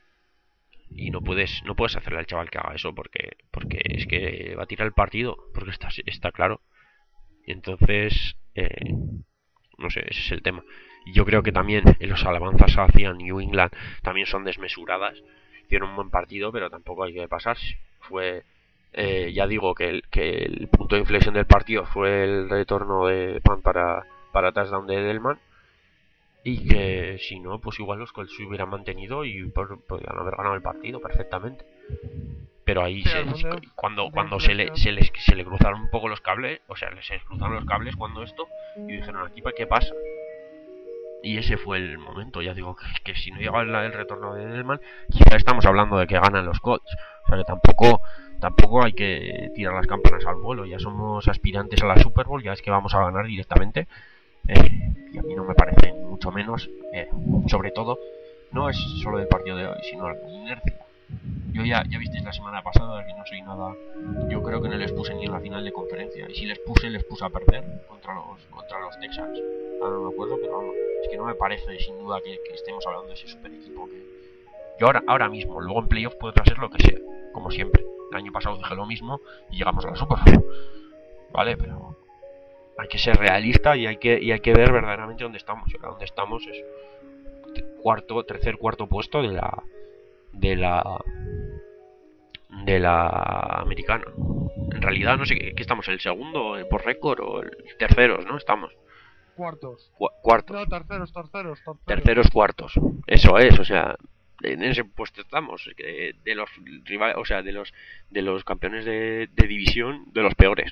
y no puedes no puedes hacerle al chaval que haga eso, porque porque es que va a tirar el partido, porque está, está claro. Y entonces eh, no sé, ese es el tema. Y yo creo que también los alabanzas hacia New England también son desmesuradas. Hicieron un buen partido, pero tampoco hay que pasarse. Fue, eh, ya digo que el, que el punto de inflexión del partido fue el retorno de Pan para, para touchdown de Edelman. Y que si no, pues igual los Colts se hubieran mantenido y podrían haber ganado el partido perfectamente. Pero ahí Sí, se, de, cuando de cuando se le, se, les, se le cruzaron un poco los cables, o sea, se les cruzaron los cables cuando esto, y dijeron, aquí ¿qué pasa? Y ese fue el momento. Ya digo que, que si no llegaba el, el retorno de Edelman, quizá estamos hablando de que ganan los Colts. O sea que tampoco tampoco hay que tirar las campanas al vuelo. Ya somos aspirantes a la Super Bowl, ya es que vamos a ganar directamente. Eh, y a mí no me parece ni mucho menos, eh, sobre todo, no es solo del partido de hoy, sino la inercia. Yo ya, ya visteis la semana pasada que no soy nada. Yo creo que no les puse ni en la final de conferencia. Y si les puse, les puse a perder contra los contra los Texans. Ahora no me acuerdo, pero vamos, es que no me parece sin duda que, que estemos hablando de ese super equipo. Que yo ahora, ahora mismo, luego en playoff podrá ser lo que sea, como siempre. El año pasado dije lo mismo y llegamos a la Super Bowl. Vale, pero hay que ser realista y hay que y hay que ver verdaderamente dónde estamos. Y dónde estamos es cuarto, tercer, cuarto puesto de la de la de la americana. En realidad no sé qué, qué estamos, el segundo por récord o el terceros, ¿no? Estamos cuartos. Cu cuartos. No, terceros, terceros, terceros. Terceros, cuartos. Eso es, o sea, en ese puesto estamos, de, de los rivales, o sea, de los de los campeones de, de división, de los peores.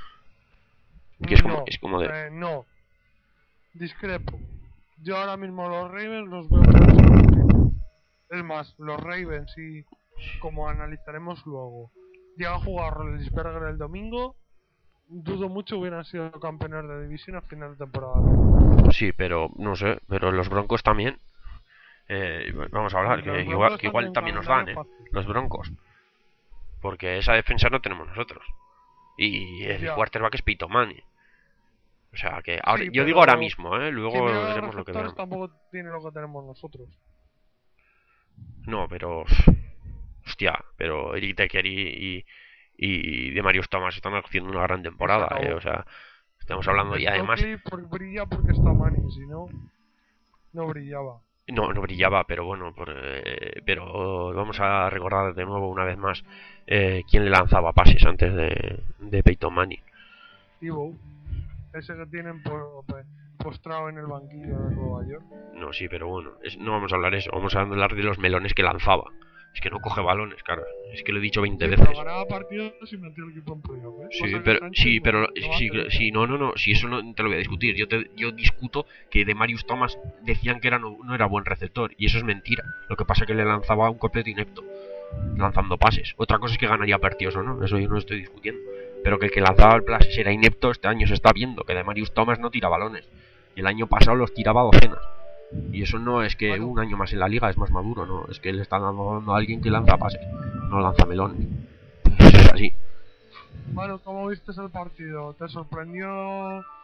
Que es como, no, es como de... eh, no. Discrepo. Yo ahora mismo los Ravens los veo peores. Es más, los Ravens, y como analizaremos luego, llega a jugar Roethlisberger el domingo, dudo mucho hubieran sido campeones de división a final de temporada. Sí, pero no sé, pero los Broncos también. Eh, vamos a hablar, que igual, que igual también nos dan, ¿eh? Los Broncos. Porque esa defensa no tenemos nosotros. Y el ya. quarterback es Peyton Manning. O sea que ahora, sí, yo digo ahora mismo, ¿eh? Luego veremos lo que veamos. Tampoco tiene lo que tenemos nosotros. No, pero... Hostia, pero Eric Decker y, y, y Demarius Thomas están haciendo una gran temporada, ¿eh? O sea, estamos hablando y además... Por, brilla porque está Manning, si no, no brillaba. No, no brillaba, pero bueno, por, eh, pero vamos a recordar de nuevo una vez más eh, quién le lanzaba pases antes de, de Peyton Manning. Ivo, ese que tienen por, postrado en el banquillo de Nueva York. No, sí, pero bueno, es, no vamos a hablar de eso, vamos a hablar de los melones que lanzaba. Es que no coge balones, claro. Es que lo he dicho veinte sí, veces. Pero ganaba partidos y metió el equipo en playoff, ¿eh? Sí, pero, sí, pero, no sí, sí, no, no, no, si eso no te lo voy a discutir. Yo te, yo discuto que Demarius Thomas decían que era no, no era buen receptor, y eso es mentira. Lo que pasa es que le lanzaba un completo inepto, lanzando pases. Otra cosa es que ganaría partidos o no, eso yo no estoy discutiendo. Pero que el que lanzaba el pases era inepto, este año se está viendo que Demarius Thomas no tira balones. Y el año pasado los tiraba docenas. Y eso no es que bueno, un año más en la liga es más maduro, no, es que le están dando a alguien que lanza pases, no lanza melones. Eso es así. Bueno, ¿cómo viste el partido? ¿Te sorprendió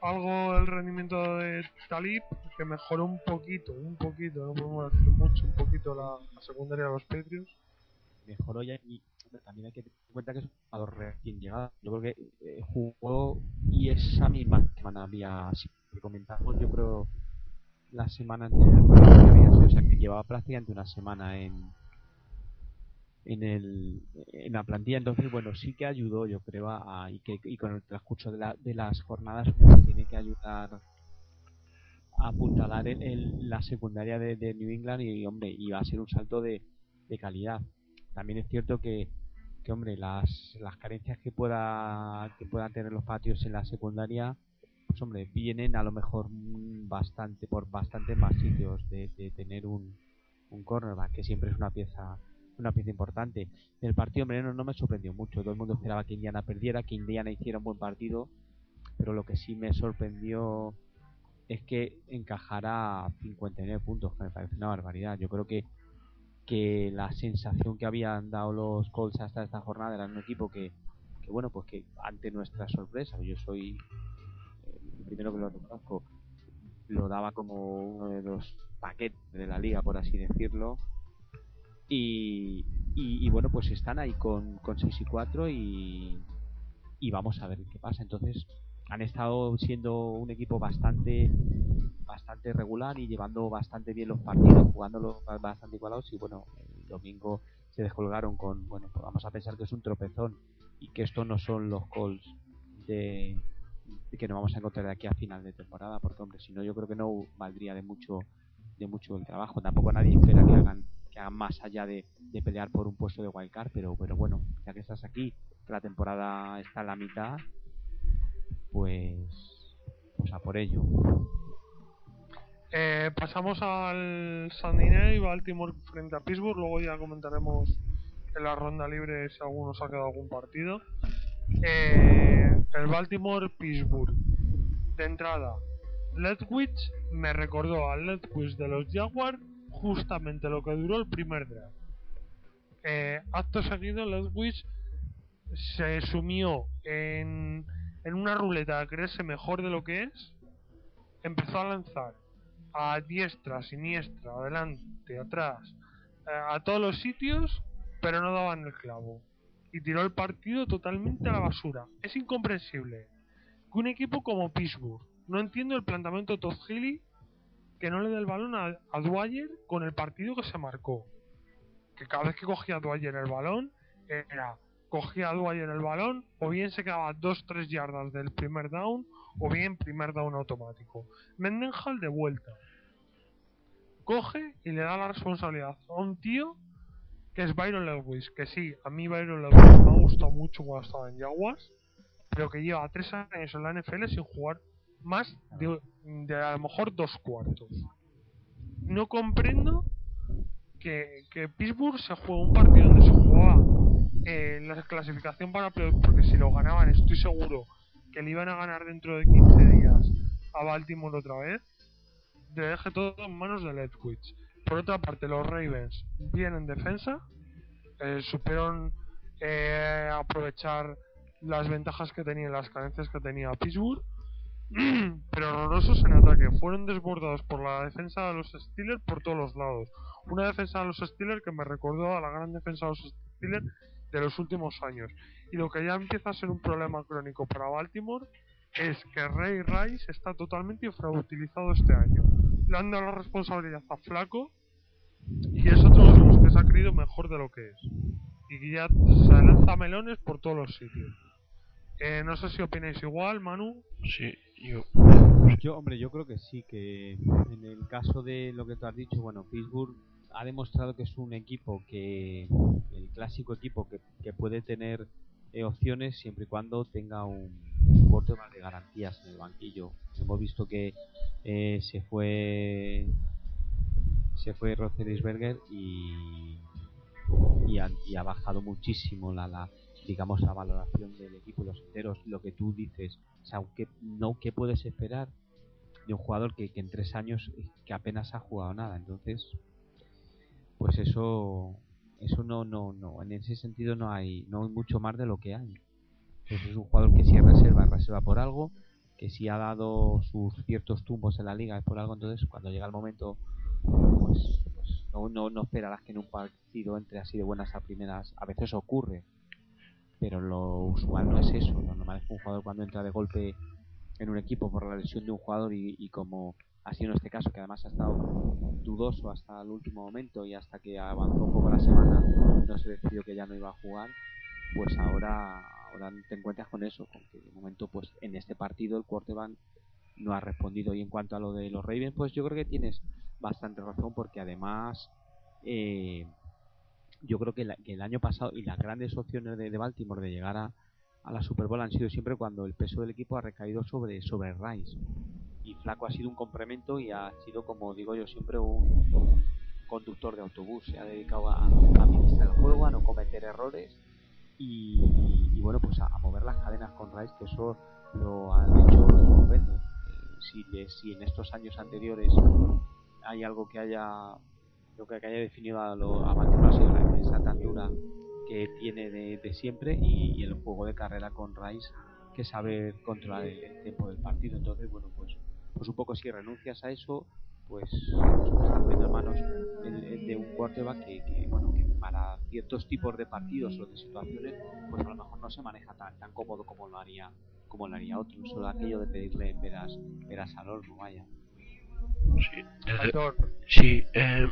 algo el rendimiento de Talib, que mejoró un poquito, un poquito, no podemos decir mucho, un poquito la, la secundaria de los Patriots. Mejoró ya y también hay que tener en cuenta que es un jugador recién llegado. Yo creo que eh, jugó y esa misma semana había, si comentamos, yo creo la semana anterior, o sea que llevaba prácticamente una semana en en el en la plantilla. Entonces bueno, sí que ayudó, yo creo, a, y que y con el transcurso de, la, de las jornadas pues, tiene que ayudar a apuntalar el, el, la secundaria de, de New England y hombre, y va a ser un salto de, de calidad. También es cierto que que hombre, las, las carencias que pueda que puedan tener los Patriots en la secundaria, pues hombre, vienen a lo mejor bastante por bastante más sitios de, de tener un, un cornerback, que siempre es una pieza una pieza importante. El partido, hombre, no, no me sorprendió mucho. Todo el mundo esperaba que Indiana perdiera, que Indiana hiciera un buen partido, pero lo que sí me sorprendió es que encajara cincuenta y nueve puntos, que me parece una barbaridad. Yo creo que que la sensación que habían dado los Colts hasta esta jornada era un equipo que, que bueno, pues que ante nuestra sorpresa, yo soy el primero que lo reconozco, lo daba como uno de los paquetes de la liga, por así decirlo, y, y, y bueno, pues están ahí con, con seis y cuatro y, y vamos a ver qué pasa. Entonces han estado siendo un equipo bastante bastante regular y llevando bastante bien los partidos, jugándolo bastante igualados, y bueno, el domingo se descolgaron con, bueno, pues vamos a pensar que es un tropezón y que estos no son los Colts de, de que nos vamos a encontrar de aquí a final de temporada, porque hombre, si no yo creo que no valdría de mucho de mucho el trabajo. Tampoco nadie espera que hagan que hagan más allá de, de pelear por un puesto de wildcard, pero pero bueno, ya que estás aquí, que la temporada está a la mitad, pues pues a por ello. Eh, pasamos al Sunday Night, Baltimore frente a Pittsburgh. Luego ya comentaremos en la ronda libre si alguno se ha quedado algún partido. Eh, el Baltimore-Pittsburgh. De entrada, Leftwich me recordó al Leftwich de los Jaguars, justamente lo que duró el primer draft. Eh, acto seguido, Leftwich se sumió en, en una ruleta de creerse mejor de lo que es. Empezó a lanzar a diestra, siniestra, adelante, atrás, eh, a todos los sitios, pero no daban el clavo. Y tiró el partido totalmente a la basura. Es incomprensible que un equipo como Pittsburgh, no entiendo el planteamiento de Todd Haley, que no le dé el balón a, a Dwyer con el partido que se marcó. Que cada vez que cogía a Dwyer el balón, era, cogía a Dwyer el balón, o bien se quedaba dos tres yardas del primer down, o bien primer down automático. Mendenhall de vuelta coge y le da la responsabilidad a un tío que es Byron Leftwich, que sí, a mí Byron Leftwich me ha gustado mucho cuando estaba en Jaguars, pero que lleva tres años en la N F L sin jugar más de, de a lo mejor dos cuartos. No comprendo que, que Pittsburgh se juegue un partido donde se jugaba eh, la clasificación para playoffs, porque si lo ganaban estoy seguro que le iban a ganar dentro de quince días a Baltimore otra vez, le deje todo en manos de Leftwich. Por otra parte, los Ravens bien en defensa, eh, supieron eh, aprovechar las ventajas que tenían, las carencias que tenía Pittsburgh, pero horrorosos en ataque. Fueron desbordados por la defensa de los Steelers por todos los lados. Una defensa de los Steelers que me recordó a la gran defensa de los Steelers de los últimos años. Y lo que ya empieza a ser un problema crónico para Baltimore es que Ray Rice está totalmente infrautilizado este año. Le han dado la responsabilidad a Flaco y es otro de los que se ha creído mejor de lo que es. Y que ya se lanza melones por todos los sitios. Eh, no sé si opináis igual, Manu. Sí, yo. Yo, hombre, yo creo que sí, que en el caso de lo que tú has dicho, bueno, Pittsburgh ha demostrado que es un equipo que, el clásico equipo que, que puede tener eh, opciones siempre y cuando tenga un, un corte más de garantías en el banquillo. Hemos visto que eh, se fue se fue Roethlisberger y y ha, y ha bajado muchísimo la, la digamos la valoración del equipo y los enteros. Lo que tú dices, o sea, ¿qué, no, ¿qué puedes esperar de un jugador que, que en tres años que apenas ha jugado nada? Entonces, pues eso eso no no no en ese sentido no hay no hay mucho más de lo que hay. Entonces es un jugador que si es reserva, reserva por algo, que si ha dado sus ciertos tumbos en la liga es por algo. Entonces cuando llega el momento, pues, pues no, no, no esperarás que en un partido entre así de buenas a primeras. A veces ocurre, pero lo usual no es eso. Lo normal es que un jugador cuando entra de golpe en un equipo por la lesión de un jugador y, y como ha sido en este caso, que además ha estado dudoso hasta el último momento y hasta que avanzó un poco la semana no se decidió que ya no iba a jugar, pues ahora ahora te encuentras con eso, con que de momento pues en este partido el quarterback no ha respondido. Y en cuanto a lo de los Ravens, pues yo creo que tienes bastante razón, porque además eh, yo creo que, la, que el año pasado y las grandes opciones de, de Baltimore de llegar a, a la Super Bowl han sido siempre cuando el peso del equipo ha recaído sobre, sobre Rice, y Flaco ha sido un complemento y ha sido, como digo yo siempre, un, un conductor de autobús. Se ha dedicado a, a administrar el juego, a no cometer errores y, y bueno, pues a, a mover las cadenas con Rice, que eso lo han hecho estupendo. Eh, si, le, si en estos años anteriores hay algo que haya lo que haya definido a, lo, a Baltimore, ha sido la defensa tan dura que tiene de, de siempre, y, y el juego de carrera con Rice, que sabe controlar el, el tiempo del partido. Entonces, bueno, pues pues un poco si renuncias a eso, pues, pues estás poniendo en manos el, el de un quarterback que, que, bueno, que para ciertos tipos de partidos o de situaciones, pues a lo mejor no se maneja tan, tan cómodo como lo haría como lo haría otro. Solo aquello de pedirle veras, veras al horno, vaya. Sí, desde, sí eh,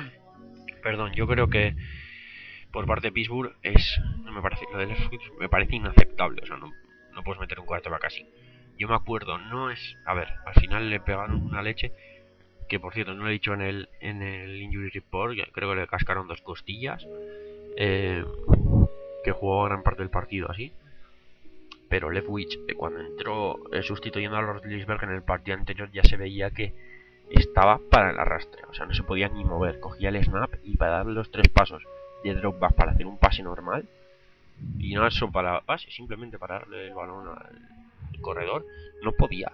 perdón, yo creo que por parte de Pittsburgh es, no me parece, lo de Leftwich me parece inaceptable. O sea, no, no puedes meter un quarterback así. Yo me acuerdo, no es, a ver, al final le pegaron una leche, que por cierto no lo he dicho en el en el injury report, creo que le cascaron dos costillas, eh, que jugó gran parte del partido así. Pero Leftwich, eh, cuando entró eh, sustituyendo a Roethlisberger en el partido anterior, ya se veía que estaba para el arrastre. O sea, no se podía ni mover. Cogía el snap y para darle los tres pasos de drop back para hacer un pase normal, y no eso para pase, simplemente para darle el balón al corredor, no podía.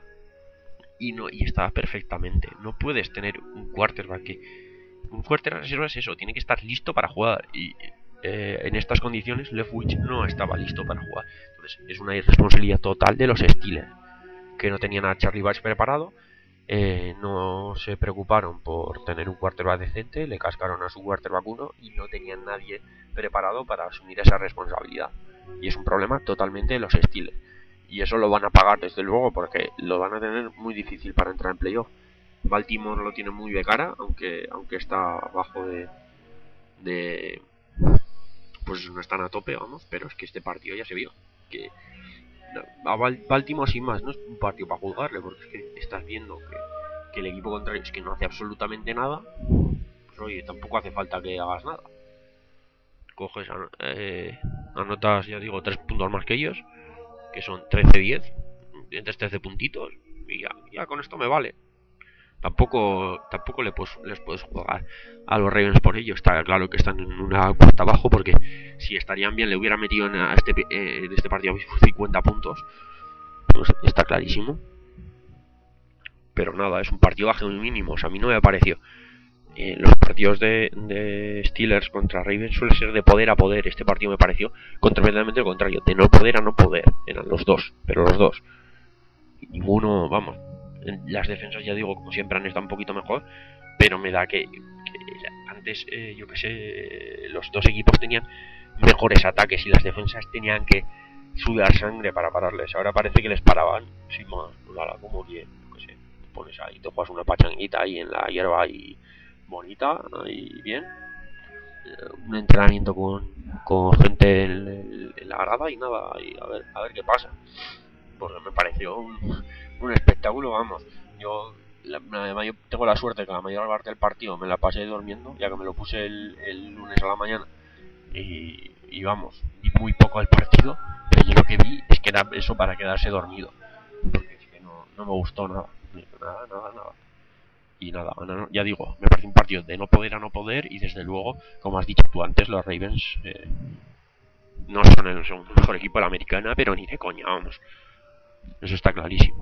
Y no y estaba perfectamente. No puedes tener un quarterback que... Un quarterback reserva es eso, tiene que estar listo para jugar. Y eh, en estas condiciones Leftwich no estaba listo para jugar. Entonces es una irresponsabilidad total de los Steelers, que no tenían a Charlie Batch preparado. Eh, no se preocuparon por tener un quarterback decente, le cascaron a su quarterback uno y no tenían nadie preparado para asumir esa responsabilidad. Y es un problema totalmente de los Steelers. Y eso lo van a pagar desde luego, porque lo van a tener muy difícil para entrar en playoff. Baltimore lo tiene muy de cara, aunque aunque está abajo de, de pues no están a tope, vamos, pero es que este partido ya se vio que a Baltimore sin más no es un partido para jugarle, porque es que estás viendo que, que el equipo contrario es que no hace absolutamente nada. Pues oye, tampoco hace falta que hagas nada. Coges, eh, anotas, ya digo, tres puntos más que ellos, que son trece diez, entre trece puntitos, y ya, ya con esto me vale. Tampoco tampoco le puedes, les puedes jugar a los Ravens por ello. Está claro que están en una cuarta abajo, porque si estarían bien le hubiera metido en este, eh, en este partido cincuenta puntos, pues está clarísimo. Pero nada, es un partido bajo mínimo. O sea, a mí no me pareció. Eh, los partidos de, de Steelers contra Ravens suelen ser de poder a poder. Este partido me pareció completamente lo contrario, de no poder a no poder. Eran los dos, pero los dos. Y ninguno, vamos. Las defensas, ya digo, como siempre han estado un poquito mejor, pero me da que, que antes, eh, yo que sé, los dos equipos tenían mejores ataques y las defensas tenían que sudar sangre para pararles. Ahora parece que les paraban sin más, nada, como bien, yo que sé, te pones ahí, te juegas una pachanguita ahí en la hierba y bonita y bien, un entrenamiento con, con gente en, en la grada y nada, y a ver, a ver qué pasa, porque me pareció un un espectáculo, vamos. Yo, la, la, yo tengo la suerte que la mayor parte del partido me la pasé durmiendo, ya que me lo puse el, el lunes a la mañana y, y vamos, vi muy poco el partido, pero yo lo que vi es que era eso para quedarse dormido, porque es que no, no me gustó nada, nada, nada, nada. Y nada, no, ya digo, me parece un partido de no poder a no poder, y desde luego, como has dicho tú antes, los Ravens eh, no son el segundo mejor equipo de la americana, pero ni de coña, vamos. Eso está clarísimo.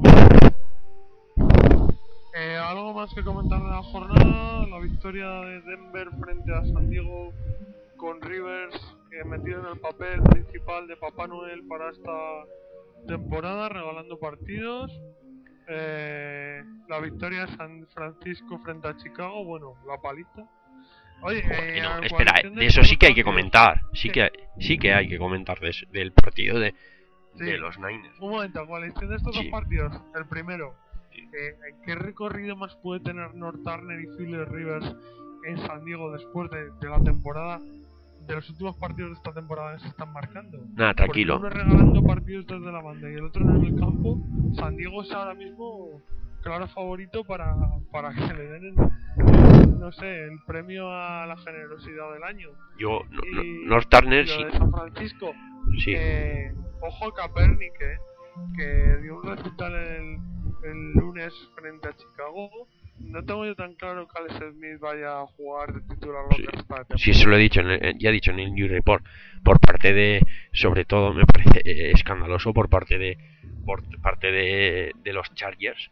Eh, algo más que comentar de la jornada. La victoria de Denver frente a San Diego, con Rivers que metido en el papel principal de Papá Noel para esta temporada, regalando partidos. eh, la victoria de San Francisco frente a Chicago, bueno, la paliza. Oye, Joder, eh, no, en espera, cuestión de eso sí que hay que partidos, comentar. Sí que, sí que hay que comentar de eso- del partido de, Sí. de los Niners. Un momento, coalición de estos Sí. dos partidos. El primero, eh, ¿qué recorrido más puede tener North Turner y Philip Rivers en San Diego después de, de la temporada, de los últimos partidos de esta temporada que se están marcando? Nada, tranquilo. Porque uno regalando partidos desde la banda y el otro en el campo. San Diego es ahora mismo claro favorito para, para que se le den, el, no sé, el premio a la generosidad del año. Yo, no, no, Y- North Turner y lo sí. de San Francisco, Sí. eh, ojo a Kaepernick, eh, que dio un recital el, el lunes frente a Chicago. No tengo yo tan claro que Alex Smith vaya a jugar de titular lo Sí. que resta de temporada. Sí, eso lo he dicho, en el- ya he dicho en el News Report. Por parte de, sobre todo, me parece eh, escandaloso por parte de, por parte de, de los Chargers.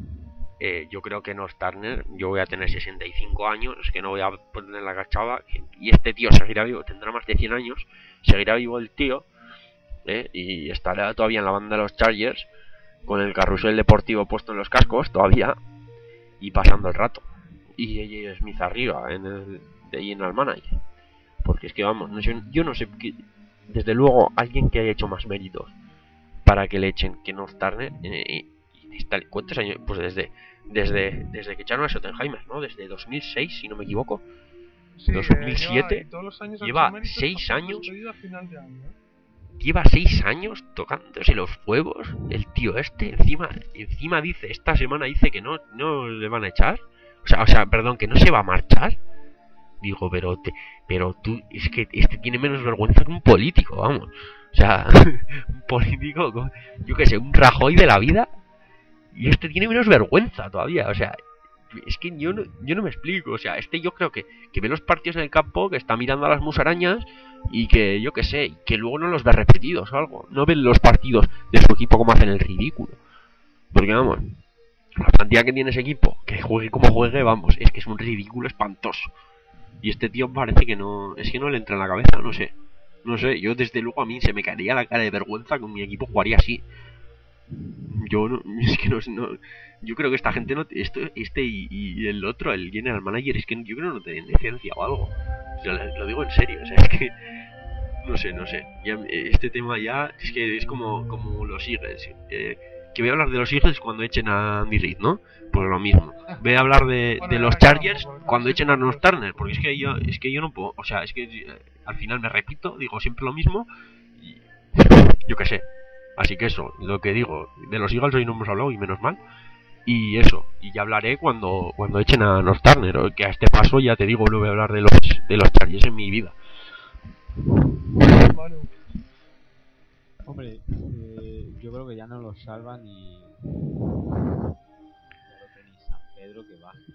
Eh, yo creo que North Turner, yo voy a tener sesenta y cinco años, que no voy a poner la cachava, y este tío seguirá vivo, tendrá más de cien años, seguirá vivo el tío, eh, y estará todavía en la banda de los Chargers, con el carrusel deportivo puesto en los cascos todavía, y pasando el rato. Y J J Smith arriba, en el de General Manager. Porque es que vamos, no sé, yo no sé, qué, desde luego, alguien que haya hecho más méritos para que le echen que North Turner, eh, Está, ¿cuántos años? Pues desde desde desde que echaron a Schottenheimer, ¿no? Desde dos mil seis, si no me equivoco. Sí, dos mil siete, eh, lleva, y todos los años ha lleva hecho méritos seis hasta su años. despedida a final de año, ¿eh? Lleva seis años tocándose los huevos. El tío este, encima encima dice, esta semana dice que no no le van a echar. O sea, o sea, perdón, que no se va a marchar. Digo, pero te, pero tú, es que este tiene menos vergüenza que un político, vamos. O sea, un político, con, yo que sé, un Rajoy de la vida. Y este tiene menos vergüenza todavía, o sea, es que yo no, yo no me explico, o sea, este yo creo que, que ve los partidos en el campo, que está mirando a las musarañas y que, yo que sé, que luego no los ve repetidos o algo, no ven los partidos de su equipo como hacen el ridículo. Porque vamos, la plantilla que tiene ese equipo, que juegue como juegue, vamos, es que es un ridículo espantoso. Y este tío parece que no, es que no le entra en la cabeza, no sé, no sé, yo desde luego a mí se me caería la cara de vergüenza que mi equipo jugaría así. Yo no, es que no, no, yo creo que esta gente no, esto, este y, y el otro, el general manager, es que yo creo que no tienen decencia o algo. O sea, lo digo en serio, o sea, es que no sé, no sé. Ya, este tema ya es que es como, como los Eagles. Eh, que voy a hablar de los Eagles cuando echen a Andy Reid, ¿no? Pues lo mismo. Voy a hablar de, de los Chargers cuando echen a North Turner, porque es que yo, es que yo no puedo, o sea, es que eh, al final me repito, digo siempre lo mismo y yo qué sé. Así que eso, lo que digo, de los Eagles hoy no hemos hablado y menos mal. Y eso, y ya hablaré cuando cuando echen a North Turner, que a este paso ya te digo, no voy a hablar de los de los Chargers en mi vida. Manu. Hombre, eh, yo creo que ya no los salvan y yo creo que ni San Pedro que baje,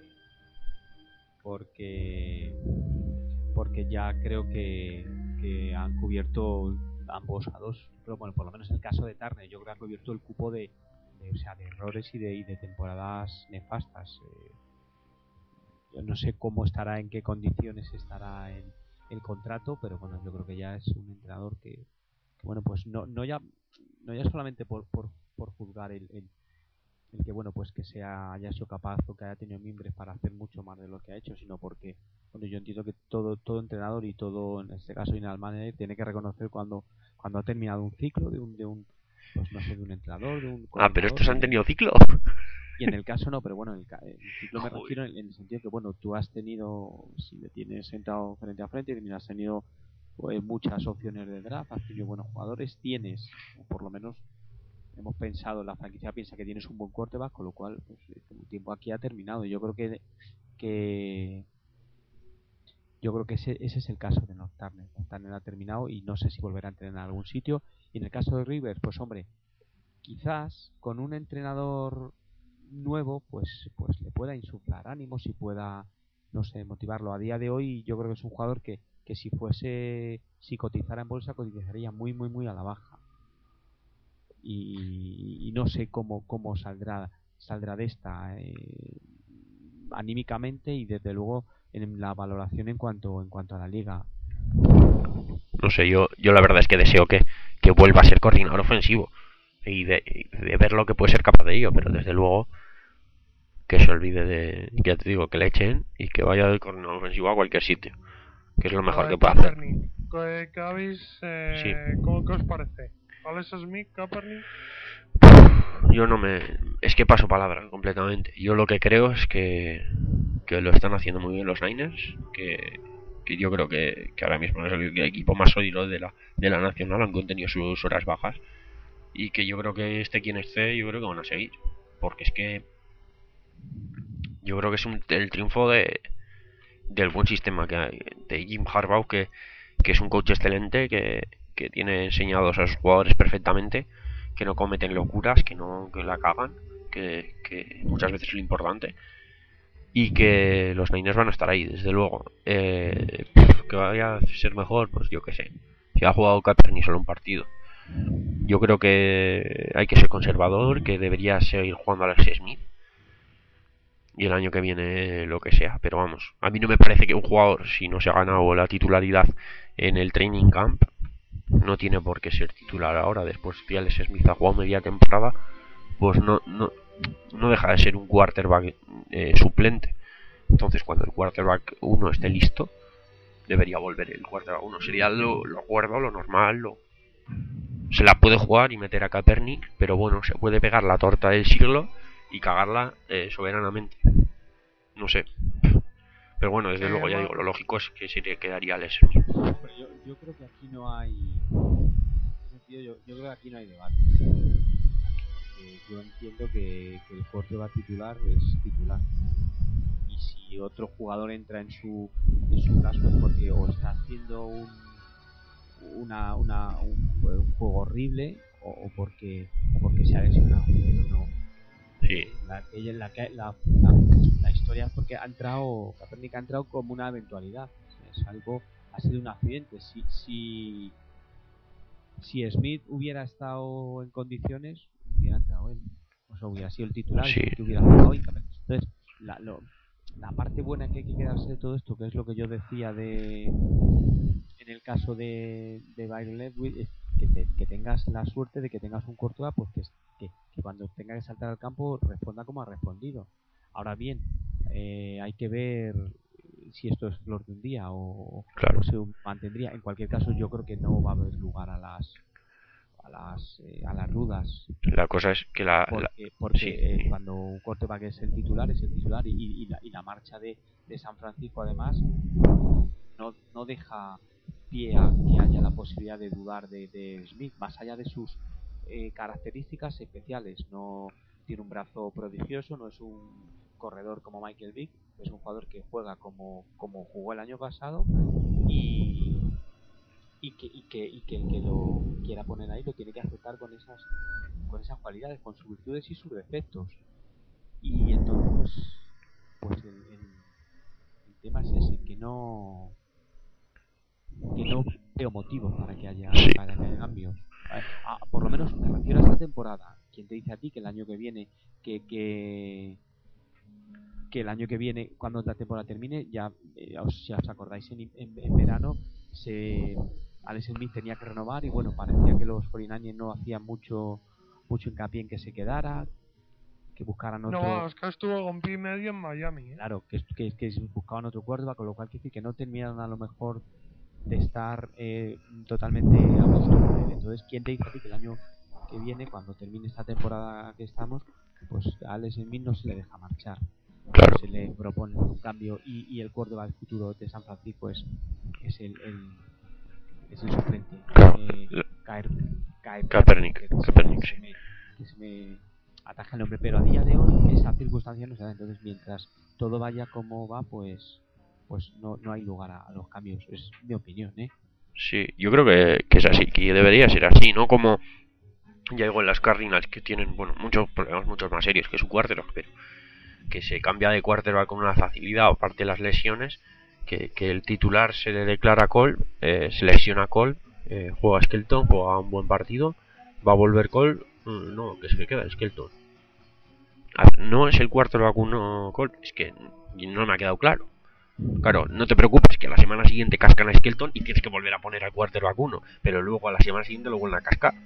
porque porque ya creo que, que han cubierto ambos a dos, pero bueno, por lo menos en el caso de Turner, yo creo que han cubierto el cupo de, de, o sea, de errores y de, y de temporadas nefastas. Eh, yo no sé cómo estará, en qué condiciones estará el, el contrato, pero bueno, yo creo que ya es un entrenador que, que bueno, pues no, no ya no ya solamente por, por, por juzgar el, el, el que bueno, pues que sea haya sido capaz o que haya tenido mimbres para hacer mucho más de lo que ha hecho, sino porque bueno, yo entiendo que todo todo entrenador y todo, en este caso general manager, tiene que reconocer cuando cuando ha terminado un ciclo de un de un pues no sé, de un entrenador, de un Ah, pero estos han tenido ciclo. y en el caso no, pero bueno, en el, el ciclo me Joder. refiero en, en el sentido que bueno, tú has tenido, si le tienes sentado frente a frente, y has tenido pues, muchas opciones de draft, has tenido buenos jugadores, tienes, o por lo menos hemos pensado, la franquicia piensa que tienes un buen quarterback, con lo cual pues, el tiempo aquí ha terminado. Y yo creo que que yo creo que ese, ese es el caso de North Turner. North Turner ha terminado y no sé si volverá a entrenar en algún sitio. Y en el caso de Rivers, pues hombre, quizás con un entrenador nuevo, pues pues le pueda insuflar ánimos y pueda, no sé, motivarlo. A día de hoy yo creo que es un jugador que, que si fuese, si cotizara en bolsa, cotizaría muy, muy, muy a la baja. Y, y no sé cómo cómo saldrá saldrá de esta eh, anímicamente y desde luego en la valoración en cuanto en cuanto a la liga. No sé, yo yo la verdad es que deseo que, que vuelva a ser coordinador ofensivo. y de, de ver lo que puede ser capaz de ello, pero desde luego que se olvide de, que ya te digo, que le echen y que vaya del coordinador ofensivo a cualquier sitio, que es lo mejor que puede hacer. ¿Qué, qué habéis, eh, Sí. ¿cómo, ¿Qué os parece? ¿Alex Smith, Kaepernick? Yo no me... Es que paso palabra completamente. Yo lo que creo es que, que lo están haciendo muy bien los Niners, que, que yo creo que, que ahora mismo es el equipo más sólido de la, de la nacional, aunque han tenido sus horas bajas, y que yo creo que este quien esté, yo creo que van a seguir, porque es que yo creo que es un, el triunfo de del buen sistema que hay, de Jim Harbaugh, que, que es un coach excelente, que, que tiene enseñados a sus jugadores perfectamente, que no cometen locuras, que no que la cagan, que, que muchas veces es lo importante, y que los Niners van a estar ahí, desde luego. Eh, que vaya a ser mejor, pues yo que sé. Si ha jugado Kaepernick solo un partido, yo creo que hay que ser conservador, que debería seguir jugando Alex Smith, y el año que viene lo que sea, pero vamos, a mí no me parece que un jugador, si no se ha ganado la titularidad en el training camp, no tiene por qué ser titular ahora. Después si Alex Smith ha jugado media temporada, pues no no, no deja de ser un quarterback eh, suplente. Entonces cuando el quarterback uno esté listo, debería volver el quarterback uno. Sería lo, lo acuerdo, lo normal, lo... se la puede jugar y meter a Kaepernick, pero bueno, se puede pegar la torta del siglo y cagarla eh, soberanamente. No sé. Pero bueno, desde eh, luego, ya digo, lo lógico es que se le quedaría Alex Smith. Yo, yo creo que aquí no hay... En ese sentido, yo, yo creo que aquí no hay debate. Porque yo entiendo que, que el quarterback titular es titular. Y si otro jugador entra en su, en su caso es porque o está haciendo un, una, una, un, un juego horrible o, o, porque, o porque se ha lesionado. No. Sí. La, la, la, la, la, la historia es porque ha entrado, Kaepernick ha entrado como una eventualidad. Es algo, ha sido un accidente. Si, si, si Smith hubiera estado en condiciones, hubiera entrado él. O sea, hubiera sido el titular, sí. que hubiera jugado y entonces la, lo, la parte buena que hay que quedarse de todo esto, que es lo que yo decía de en el caso de, de Byron Leftwich, es que, te, que tengas la suerte de que tengas un quarterback pues que, que, que cuando tenga que saltar al campo responda como ha respondido. Ahora bien, eh, hay que ver si esto es flor de un día o, claro. o se mantendría. En cualquier caso, yo creo que no va a haber lugar a las a las eh, a las rudas. La cosa es que la porque, la, porque sí. eh, cuando un quarterback es el titular es el titular y, y, la, y la marcha de, de San Francisco además no, no deja pie a que haya la posibilidad de dudar de, de Smith, más allá de sus eh, características especiales. No tiene un brazo prodigioso, no es un corredor como Michael Vick, es un jugador que juega como, como jugó el año pasado y, y, que, y, que, y que el que lo quiera poner ahí lo tiene que aceptar con esas, con esas cualidades, con sus virtudes y sus defectos. Y entonces pues, pues el, el, el tema es ese, que no que no veo motivos para que haya, sí. para que haya cambios. A, a, por lo menos me refiero a esta temporada. ¿Quién te dice a ti que el año que viene que que, que el año que viene cuando la temporada termine ya eh, os, si os acordáis en, en, en verano se Alex Smith tenía que renovar y bueno, parecía que los cuarenta y nueve no hacían mucho mucho hincapié en que se quedara, que buscaran otro... No, es que estuvo con pie y medio en Miami, ¿eh? Claro, que, que, que buscaban otro quarterback, con lo cual quiere decir que no terminaron a lo mejor de estar eh, totalmente a gusto. Entonces, ¿quién te dice a ti que el año que viene, cuando termine esta temporada que estamos, pues a Alex Smith no se le deja marchar? Claro. Se le propone un cambio y, y el quarterback del futuro de San Francisco es, es el, el es el suplente. Claro. Eh, caer, caer, Kaepernick. que Kaepernick, se, sí. me, que se me ataja el nombre, pero a día de hoy esa circunstancia no se da. Entonces, mientras todo vaya como va, pues pues no, no hay lugar a, a los cambios. Es mi opinión, ¿eh? Sí, yo creo que, que es así, que debería ser así, ¿no? Como ya digo en las Cardinals, que tienen, bueno, muchos problemas, muchos más serios que su quarterback, pero que se cambia de quarterback con una facilidad, aparte de las lesiones, que, que el titular se le declara a Cole, eh, se lesiona Cole, eh, juega Skelton, juega un buen partido, va a volver Cole, no, que se le queda Skelton. A ver, no es el quarterback uno Cole, es que no me ha quedado claro. Claro, no te preocupes que a la semana siguiente cascan a Skelton y tienes que volver a poner al quarterback uno, pero luego a la semana siguiente lo vuelven a cascar.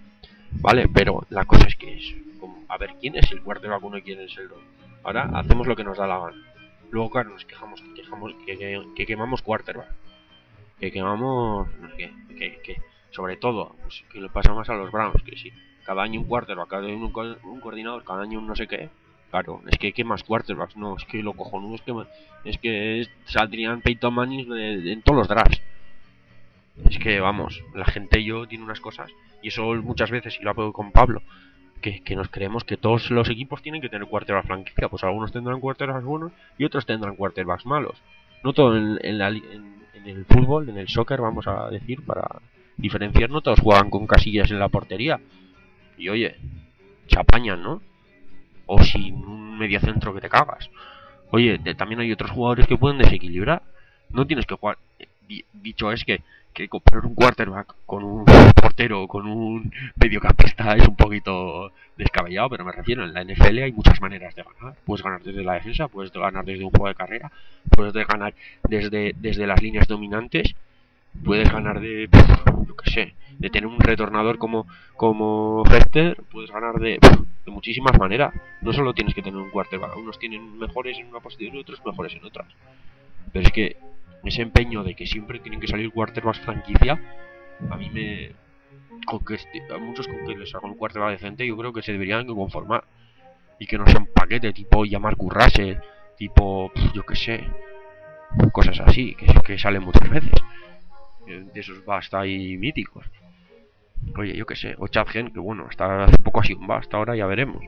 Vale, pero la cosa es que es como, a ver, ¿quién es el quarterback uno y quién es el dos? Ahora hacemos lo que nos da la gana. Luego, claro, nos quejamos, que, quejamos que, que, que quemamos quarterback. Que quemamos, no sé qué, que, que, sobre todo, pues, que le pasa más a los Browns, que sí, cada año un quarterback, cada año un, co- un coordinador, cada año un no sé qué. Claro, es que quemas quarterbacks, no, es que lo cojonudo es que es que es- saldrían Peyton Manning de- de- en todos los drafts. Es que vamos, la gente y yo tiene unas cosas, y eso muchas veces, y lo hablo con Pablo, que, que nos creemos que todos los equipos tienen que tener quarterback franquicia. Pues algunos tendrán quarterbacks buenos y otros tendrán quarterbacks malos. No todo en, en, la, en, en el fútbol, en el soccer, vamos a decir, para diferenciar, no todos juegan con casillas en la portería. Y oye, se apañan, ¿no? O sin un mediocentro que te cagas. Oye, de, también hay otros jugadores que pueden desequilibrar. No tienes que jugar. Di, dicho es que, que comprar un quarterback con un portero, con un mediocampista es un poquito descabellado, pero me refiero, en la N F L hay muchas maneras de ganar. Puedes ganar desde la defensa, puedes ganar desde un juego de carrera, puedes ganar desde, desde las líneas dominantes, puedes ganar de, yo qué sé, de tener un retornador como como Hester, puedes ganar de, de muchísimas maneras. No solo tienes que tener un quarterback, unos tienen mejores en una posición y otros mejores en otras. Pero es que ese empeño de que siempre tienen que salir quarterbacks franquicia, a mí me, con que este, a muchos con que les haga un quarterback decente, yo creo que se deberían conformar y que no sea un paquete tipo Yamarcus Russell, tipo, yo qué sé, cosas así que, que salen muchas veces. De esos basta y míticos. Oye, yo qué sé, o Chad Gen, que bueno, hasta hace poco ha sido un basta, ahora ya veremos.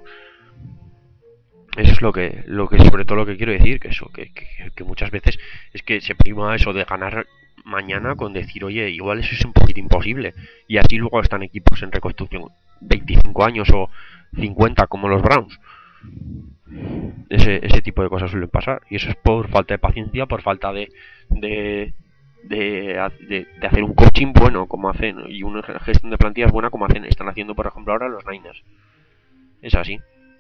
Eso es lo que, lo que sobre todo lo que quiero decir, que eso, que, que, que muchas veces es que se prima eso de ganar mañana con decir, oye, igual eso es un poquito imposible. Y así luego están equipos en reconstrucción veinticinco años o cincuenta como los Browns. Ese, ese tipo de cosas suelen pasar. Y eso es por falta de paciencia, por falta de, de De, de, de hacer un coaching bueno como hacen y una gestión de plantillas buena como hacen están haciendo por ejemplo ahora los Niners. Es así.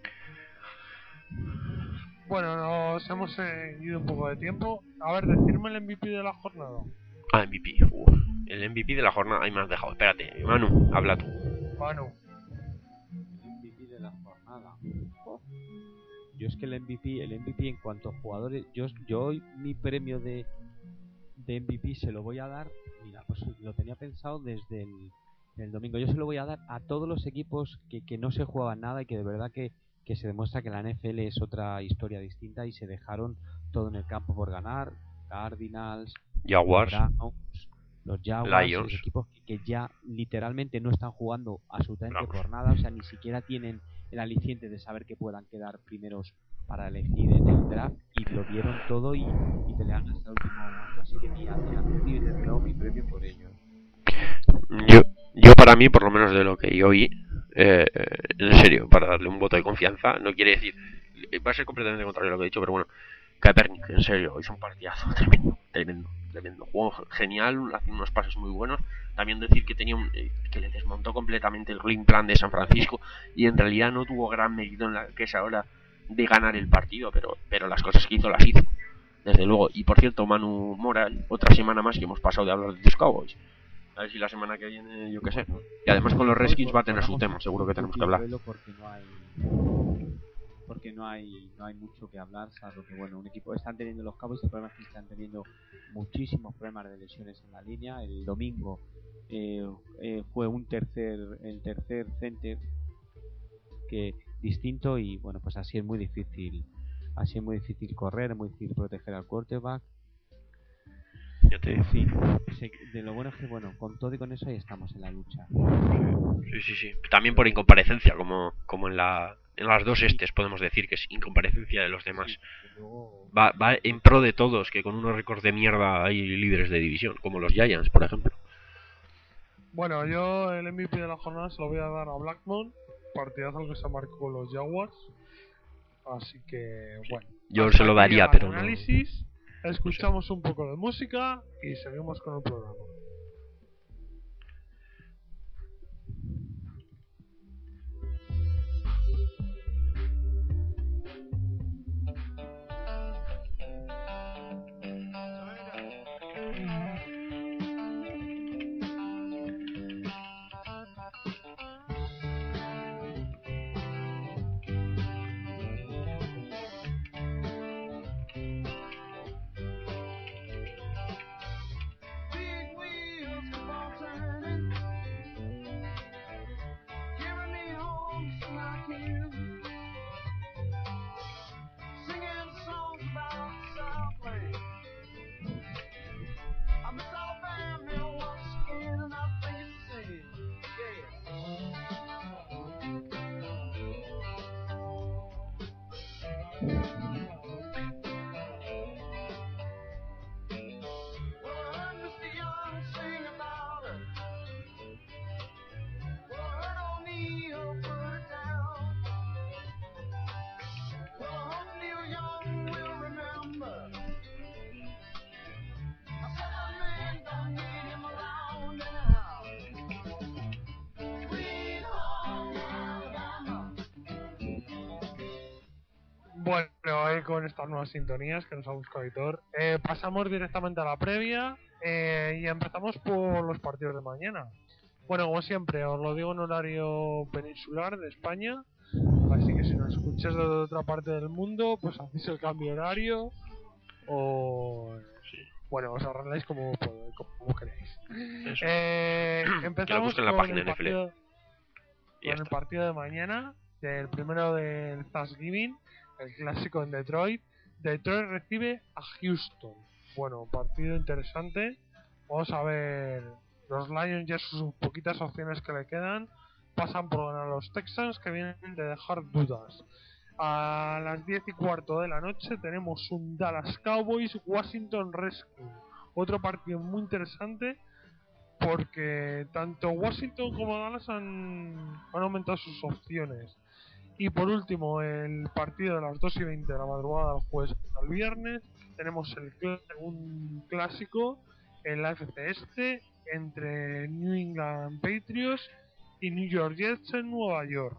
Bueno, nos hemos eh, ido un poco de tiempo. A ver, decirme el M V P de la jornada. Ah, M V P. Uf. El M V P de la jornada. Ahí me has dejado. Espérate, Manu, habla tú. Manu. El M V P de la jornada. Oh. Yo es que el M V P, el M V P en cuanto a jugadores, yo, yo hoy mi premio de de M V P se lo voy a dar, mira, pues lo tenía pensado desde el, el domingo. Yo se lo voy a dar a todos los equipos que, que no se jugaban nada y que de verdad que, que se demuestra que la N F L es otra historia distinta y se dejaron todo en el campo por ganar. Cardinals, Jaguars, Browns, los Jaguars, Lions, los equipos que, que ya literalmente no están jugando absolutamente Browns. por nada, o sea, ni siquiera tienen el aliciente de saber que puedan quedar primeros para elegir en el draft, y lo dieron todo y, y pelearon hasta el último momento, así que mira, y desde luego mi premio por ello. Yo, yo para mí, por lo menos de lo que yo vi, eh, en serio, para darle un voto de confianza, no quiere decir, va a ser completamente contrario a lo que he dicho, pero bueno, Kaepernick, en serio, hizo un partidazo tremendo, tremendo, tremendo, jugó genial, haciendo unos pases muy buenos. También decir que tenía un, eh, que le desmontó completamente el game plan de San Francisco y en realidad no tuvo gran mérito en la que es ahora de ganar el partido, pero, pero las cosas que hizo las hizo, desde luego. Y por cierto, Manu Mora, otra semana más que hemos pasado de hablar de los Cowboys. A ver si la semana que viene, yo qué sé. Y además con los Redskins va a tener su tema, seguro que tenemos que hablar. Porque no hay, porque no hay, no hay mucho que hablar, salvo que bueno, un equipo están teniendo los Cowboys, el problema es que están teniendo muchísimos problemas de lesiones en la línea. El domingo eh, eh, fue un tercer, el tercer center que distinto y bueno, pues así es muy difícil, así es muy difícil correr, es muy difícil proteger al quarterback. Ya te En fin, de lo bueno es que bueno, con todo y con eso ahí estamos en la lucha. Sí, sí, sí. También por incomparecencia, como, como en la en las dos estes podemos decir que es incomparecencia de los demás. Va, va en pro de todos, que con unos récords de mierda hay líderes de división, como los Giants, por ejemplo. Bueno, yo el M V P de la jornada se lo voy a dar a Blackmon, partidazo que se marcó con los Jaguars. Así que, bueno. Yo se lo daría, pero no. Análisis, escuchamos un poco de música y seguimos con el programa. Bueno, ahí con estas nuevas sintonías que nos ha buscado Editor, eh, pasamos directamente a la previa eh, y empezamos por los partidos de mañana. Bueno, como siempre, os lo digo en horario peninsular de España, así que si nos escucháis de otra parte del mundo, pues hacéis el cambio horario o... Sí. Bueno, os arregláis como, como queréis. Eso. Eh, Que lo empezamos busquen en la con página el N F L. partido, Y ya con el está. partido de mañana, del primero del Thanksgiving, el clásico en Detroit. Detroit recibe a Houston. Bueno, partido interesante. Vamos a ver, los Lions ya sus poquitas opciones que le quedan pasan por ganar a los Texans, que vienen de dejar dudas. A las diez y cuarto de la noche tenemos un Dallas Cowboys Washington Redskins, otro partido muy interesante porque tanto Washington como Dallas han, han aumentado sus opciones. Y por último, el partido de las dos y veinte de la madrugada del jueves al viernes, tenemos el cl- un clásico en la F C Este entre New England Patriots y New York Jets en Nueva York.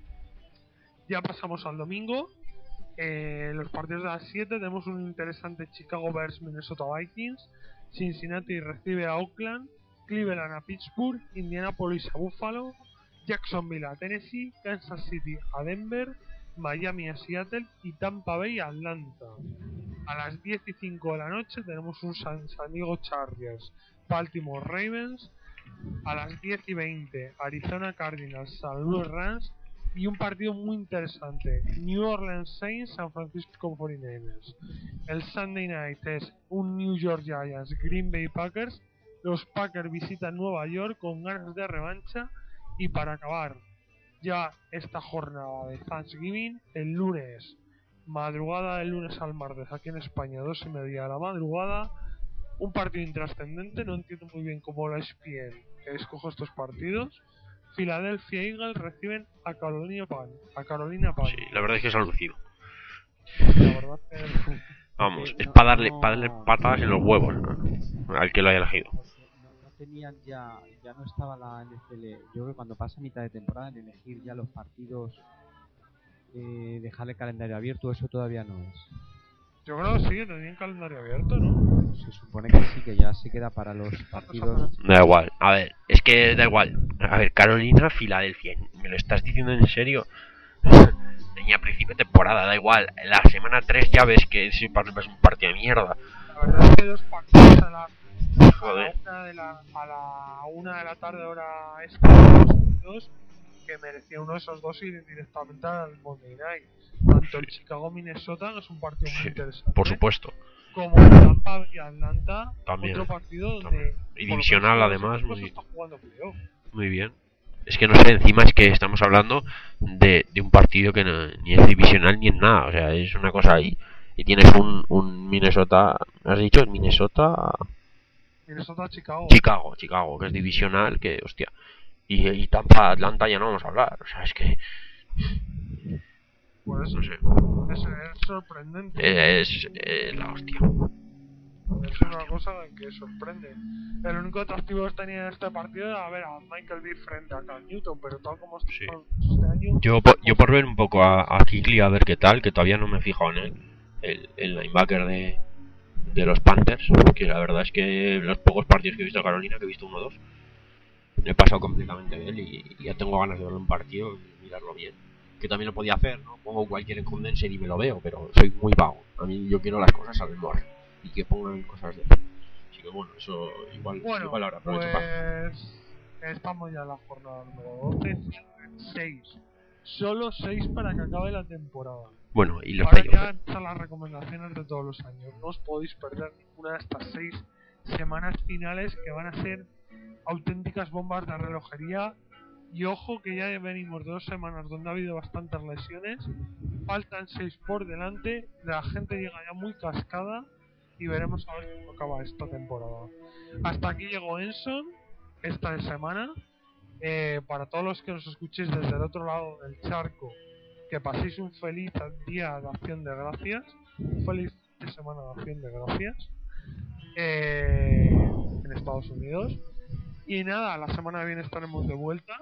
Ya pasamos al domingo. Eh, los partidos de las siete tenemos un interesante Chicago Bears Minnesota Vikings, Cincinnati recibe a Oakland, Cleveland a Pittsburgh, Indianapolis a Buffalo, Jacksonville a Tennessee, Kansas City a Denver, Miami a Seattle y Tampa Bay a Atlanta. A las diez y cinco de la noche tenemos un San, San Diego Chargers Baltimore Ravens. A las diez y veinte Arizona Cardinals San Luis Rams. Y un partido muy interesante, New Orleans Saints San Francisco cuarenta y nueve ers. El Sunday Night es un New York Giants Green Bay Packers. Los Packers visitan Nueva York con ganas de revancha. Y para acabar ya esta jornada de Thanksgiving, el lunes, madrugada del lunes al martes aquí en España, dos y media de la madrugada, un partido intrascendente. No entiendo muy bien cómo la E S P N escoge estos partidos. Philadelphia Eagles reciben a Carolina Pan, a Carolina Pan. Sí, la verdad es que es alucido. La verdad que Vamos, Eh, es no- para darle, no- para darle patadas en los huevos, ¿no? Al que lo haya elegido. No, no- no tenían ya, ya no estaba la N F L. Yo creo que cuando pasa mitad de temporada en elegir ya los partidos, eh, dejar el calendario abierto, eso todavía no es. yo creo que sí, tenían calendario abierto, ¿no? Se supone que sí, que ya se queda para los partidos. Da igual, a ver, es que da igual. A ver, Carolina, Filadelfia, ¿me lo estás diciendo en serio? Tenía principio de temporada, da igual. La semana tres ya ves que es un partido de mierda. La verdad es que dos partidos a la, a Joder. la, una, de la, a la una de la tarde hora este, dos, dos, que merecía uno de esos dos ir directamente al Monday Night. Tanto el Chicago Minnesota, que es un partido muy Sí, interesante, por supuesto. como el Tampa y Atlanta, También, otro partido donde también. Y por lo divisional, menos además, los equipos muy- están jugando playoff. Muy bien. Es que no sé, encima es que estamos hablando de, de un partido que no- ni es divisional ni es nada. O sea, es una cosa ahí. Y tienes un, un Minnesota, ¿has dicho? Minnesota, Minnesota, Chicago. Chicago, Chicago, que es divisional, que hostia. Y, y Tampa, Atlanta ya no vamos a hablar. O sea, es que, Por eso no sé. es, es sorprendente. Eh, Es, eh, la hostia. Es una cosa que sorprende. El único atractivo que tenía en este partido era ver a Michael Vick frente a Cam Newton, pero tal como está Sí. este año, Yo, po- yo por ver un poco a, a Kuechly a ver qué tal, que todavía no me he fijado en él, el, el linebacker de, de los Panthers, que la verdad es que los pocos partidos que he visto a Carolina, que he visto uno o dos, me he pasado completamente de él y, y ya tengo ganas de verlo en partido y mirarlo bien. Que también lo podía hacer, ¿no? Pongo cualquier condenser y me lo veo, pero soy muy vago. A mí yo quiero las cosas al mor y que pongan cosas de... Así que bueno, eso igual, bueno, igual ahora aprovecho para... pues estamos ya en la jornada número doce, seis. Solo seis para que acabe la temporada. Bueno, y los Ahora playoffs. ya empiezan las recomendaciones de todos los años. No os podéis perder ninguna de estas seis semanas finales que van a ser auténticas bombas de relojería Y ojo que ya venimos de dos semanas donde ha habido bastantes lesiones, faltan seis por delante, la gente llega ya muy cascada y veremos a ver cómo acaba esta temporada. Hasta aquí llegó Enson esta semana. Eh, para todos los que nos escuchéis desde el otro lado del charco, que paséis un feliz día de acción de gracias, un feliz fin de semana de acción de gracias eh, en Estados Unidos. Y nada, la semana que viene estaremos de vuelta.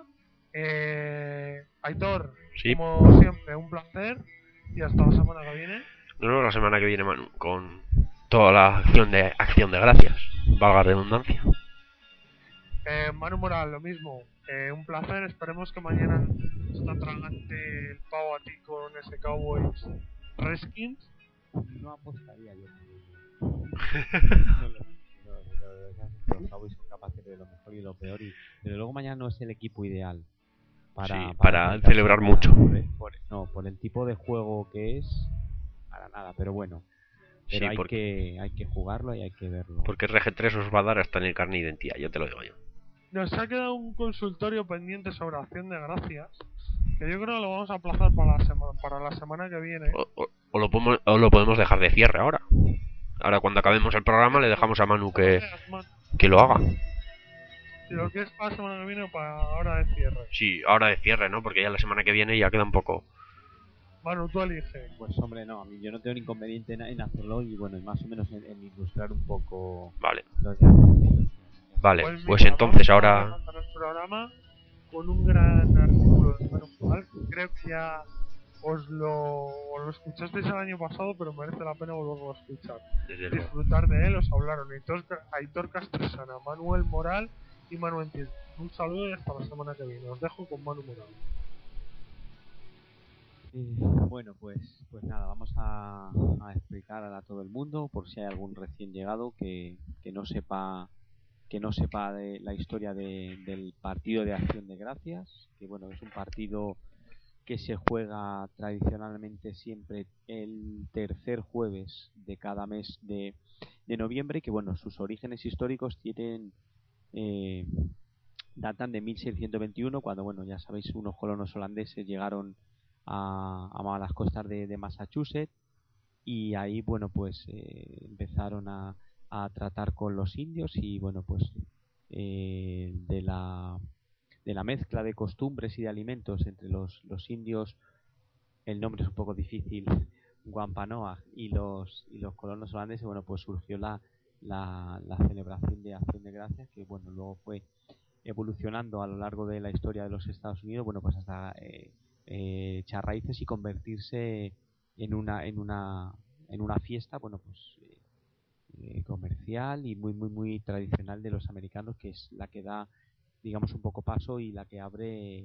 Eh, Aitor, Sí. como siempre, un placer. Y hasta la semana que viene. Nos vemos la semana que viene, Manu, con toda la acción de acción de gracias. Valga la redundancia. Eh, Manu Moral, lo mismo. Eh, un placer. Esperemos que mañana está tragante el pavo a ti con ese Cowboys Redskins. No apostaría yo. No lo- no, no, los Cowboys son capaces de lo mejor y lo peor. Y desde luego mañana no es el equipo ideal para, Sí, para enfrentarse celebrar a- mucho. por el- por- no, por el tipo de juego que es, para nada. Pero bueno, pero Sí, hay porque, que hay que jugarlo y hay que verlo. porque R G tres os va a dar hasta en el carne de identidad, yo te lo digo yo. Nos ha quedado un consultorio pendiente sobre acción de gracias, que yo creo que lo vamos a aplazar para la semana para la semana que viene. O, o- o lo podemos, o lo podemos dejar de cierre ahora. Ahora cuando acabemos el programa le dejamos a Manu que, que lo haga. Si lo quieres para la semana que viene o para ahora de cierre. Sí, ahora de cierre, ¿no? Porque ya la semana que viene ya queda un poco... Manu, tú elige. Pues hombre, no, a mí yo no tengo ningún inconveniente en, en hacerlo y bueno, y más o menos en, en ilustrar un poco Vale, los de vale. Pues, Pues mira, entonces vamos a ahora... arrancar el programa con un gran artículo de Manu Moral, que creo que ya os lo, os lo escuchasteis el año pasado, pero merece la pena volverlo a escuchar. Desde luego. Disfrutar de él, os hablaron Aitor, Aitor Castresana, Manuel Moral y Manuel Entiel. Un saludo y hasta la semana que viene. Os dejo con Manu Moral. Eh, bueno, pues pues nada, vamos a, a explicar a todo el mundo, por si hay algún recién llegado que, que no sepa que no sepa de la historia de, del partido de Acción de Gracias, que bueno, es un partido que se juega tradicionalmente siempre el tercer jueves de cada mes de, de noviembre, que bueno, sus orígenes históricos tienen eh, datan de mil seiscientos veintiuno, cuando bueno, ya sabéis, unos colonos holandeses llegaron a, a las costas de, de Massachusetts y ahí bueno pues eh, empezaron a, a tratar con los indios y bueno pues eh, de la de la mezcla de costumbres y de alimentos entre los, los indios, el nombre es un poco difícil, Wampanoag, y los y los colonos holandeses, bueno pues surgió la, la, la celebración de Acción de Gracias, que bueno luego fue evolucionando a lo largo de la historia de los Estados Unidos, bueno pues hasta eh, eh, echar raíces y convertirse en una en una en una fiesta, bueno pues eh, eh, comercial y muy muy muy tradicional de los americanos, que es la que da digamos un poco paso y la que abre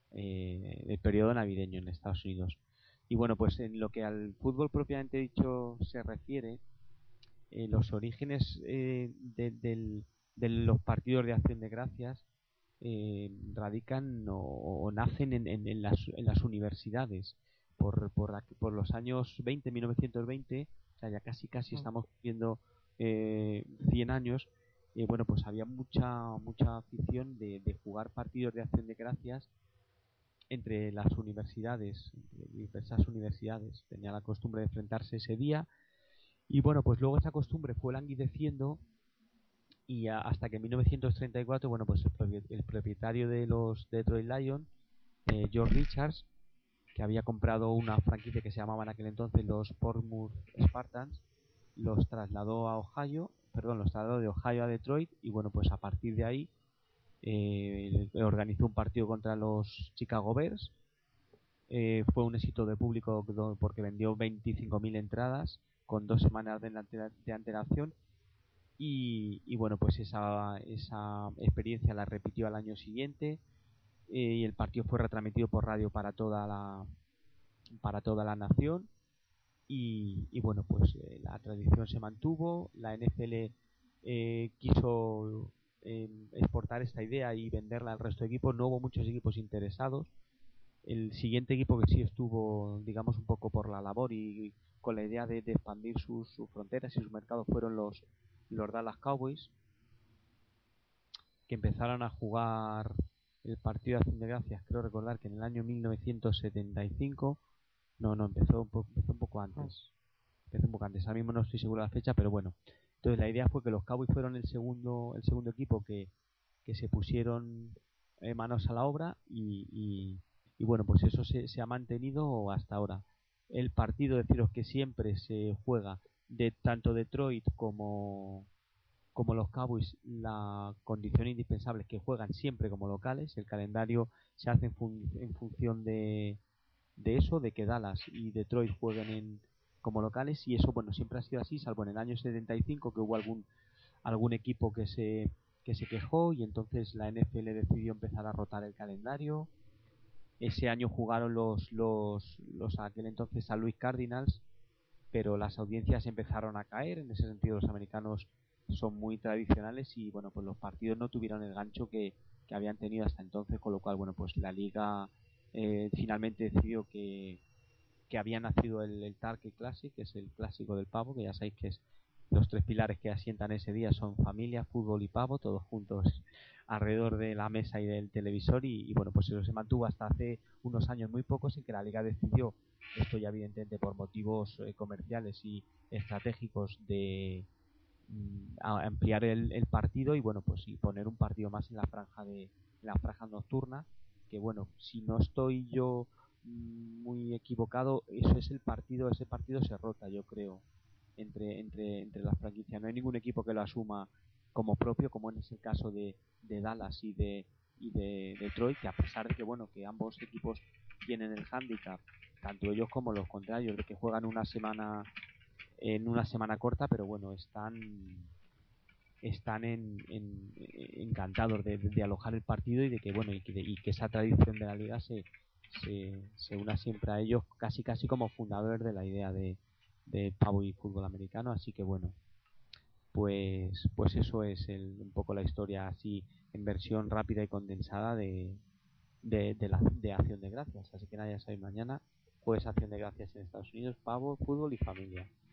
eh, el periodo navideño en Estados Unidos. Y bueno, pues en lo que al fútbol propiamente dicho se refiere, eh, los orígenes eh, de, del, de los partidos de Acción de Gracias eh, radican o, o nacen en, en, en, las, en las universidades por, por, aquí, por los años veinte, mil novecientos veinte, o sea, ya casi casi estamos viendo eh, cien años. Eh, bueno, pues había mucha mucha afición de, de jugar partidos de Acción de Gracias entre las universidades, entre diversas universidades. Tenía la costumbre de enfrentarse ese día y bueno, pues luego esa costumbre fue languideciendo y a, hasta que en mil novecientos treinta y cuatro, bueno, pues el, el propietario de los Detroit Lions, eh, George Richards, que había comprado una franquicia que se llamaba en aquel entonces los Portsmouth Spartans, los trasladó a Ohio, perdón, los trasladó de Ohio a Detroit y bueno, pues a partir de ahí eh, organizó un partido contra los Chicago Bears. Eh, fue un éxito de público porque vendió veinticinco mil entradas con dos semanas de, de antelación y, y bueno, pues esa, esa experiencia la repitió al año siguiente eh, y el partido fue retransmitido por radio para toda la para toda la nación y, y bueno, pues eh, la tradición se mantuvo. La N F L eh, quiso eh, exportar esta idea y venderla al resto de equipos. No hubo muchos equipos interesados. El siguiente equipo que sí estuvo, digamos, un poco por la labor y con la idea de, de expandir sus, sus fronteras y sus mercados fueron los, los Dallas Cowboys, que empezaron a jugar el partido de Acción de Gracias, creo recordar que en el año mil novecientos setenta y cinco, no, no, empezó un, po empezó un poco antes, empezó un poco antes, ahora mismo no estoy seguro de la fecha, pero bueno. Entonces la idea fue que los Cowboys fueron el segundo, el segundo equipo que, que se pusieron eh, manos a la obra y, y, y bueno, pues eso se, se ha mantenido hasta ahora. El partido, deciros que siempre se juega de tanto Detroit como como los Cowboys, la condición indispensable es que juegan siempre como locales. El calendario se hace en, fun en función de, de eso, de que Dallas y Detroit jueguen en, como locales, y eso bueno siempre ha sido así, salvo en el año setenta y cinco que hubo algún algún equipo que se que se quejó y entonces la N F L decidió empezar a rotar el calendario. Ese año jugaron los los los aquel entonces San Luis Cardinals, pero las audiencias empezaron a caer. En ese sentido los americanos son muy tradicionales y bueno, pues los partidos no tuvieron el gancho que, que habían tenido hasta entonces, con lo cual bueno, pues la liga eh, finalmente decidió que, que había nacido el, el Turkey Classic, que es el clásico del pavo, que ya sabéis que es los tres pilares que asientan ese día son familia, fútbol y pavo, todos juntos alrededor de la mesa y del televisor, y, y bueno, pues eso se mantuvo hasta hace unos años muy pocos, en que la liga decidió, esto ya evidentemente por motivos eh, comerciales y estratégicos, de mm, a ampliar el, el partido y bueno, pues y poner un partido más en la franja de en la franja nocturna, que bueno, si no estoy yo mm, muy equivocado, eso es el partido, ese partido se rota, yo creo, entre entre entre las franquicias. No hay ningún equipo que lo asuma como propio, como en ese caso de, de Dallas y de y de Detroit, que a pesar de que bueno, que ambos equipos tienen el hándicap, tanto ellos como los contrarios, de que juegan una semana en una semana corta, pero bueno, están están en, en, encantados de, de, de alojar el partido y de que bueno y que, y que esa tradición de la liga se, se, se una siempre a ellos, casi casi como fundadores de la idea de, de pavo y fútbol americano. Así que bueno, pues pues eso es el, un poco la historia así en versión rápida y condensada de, de, de la de Acción de Gracias. Así que nada, ya sabéis, mañana jueves Acción de Gracias en Estados Unidos, pavo, fútbol y familia.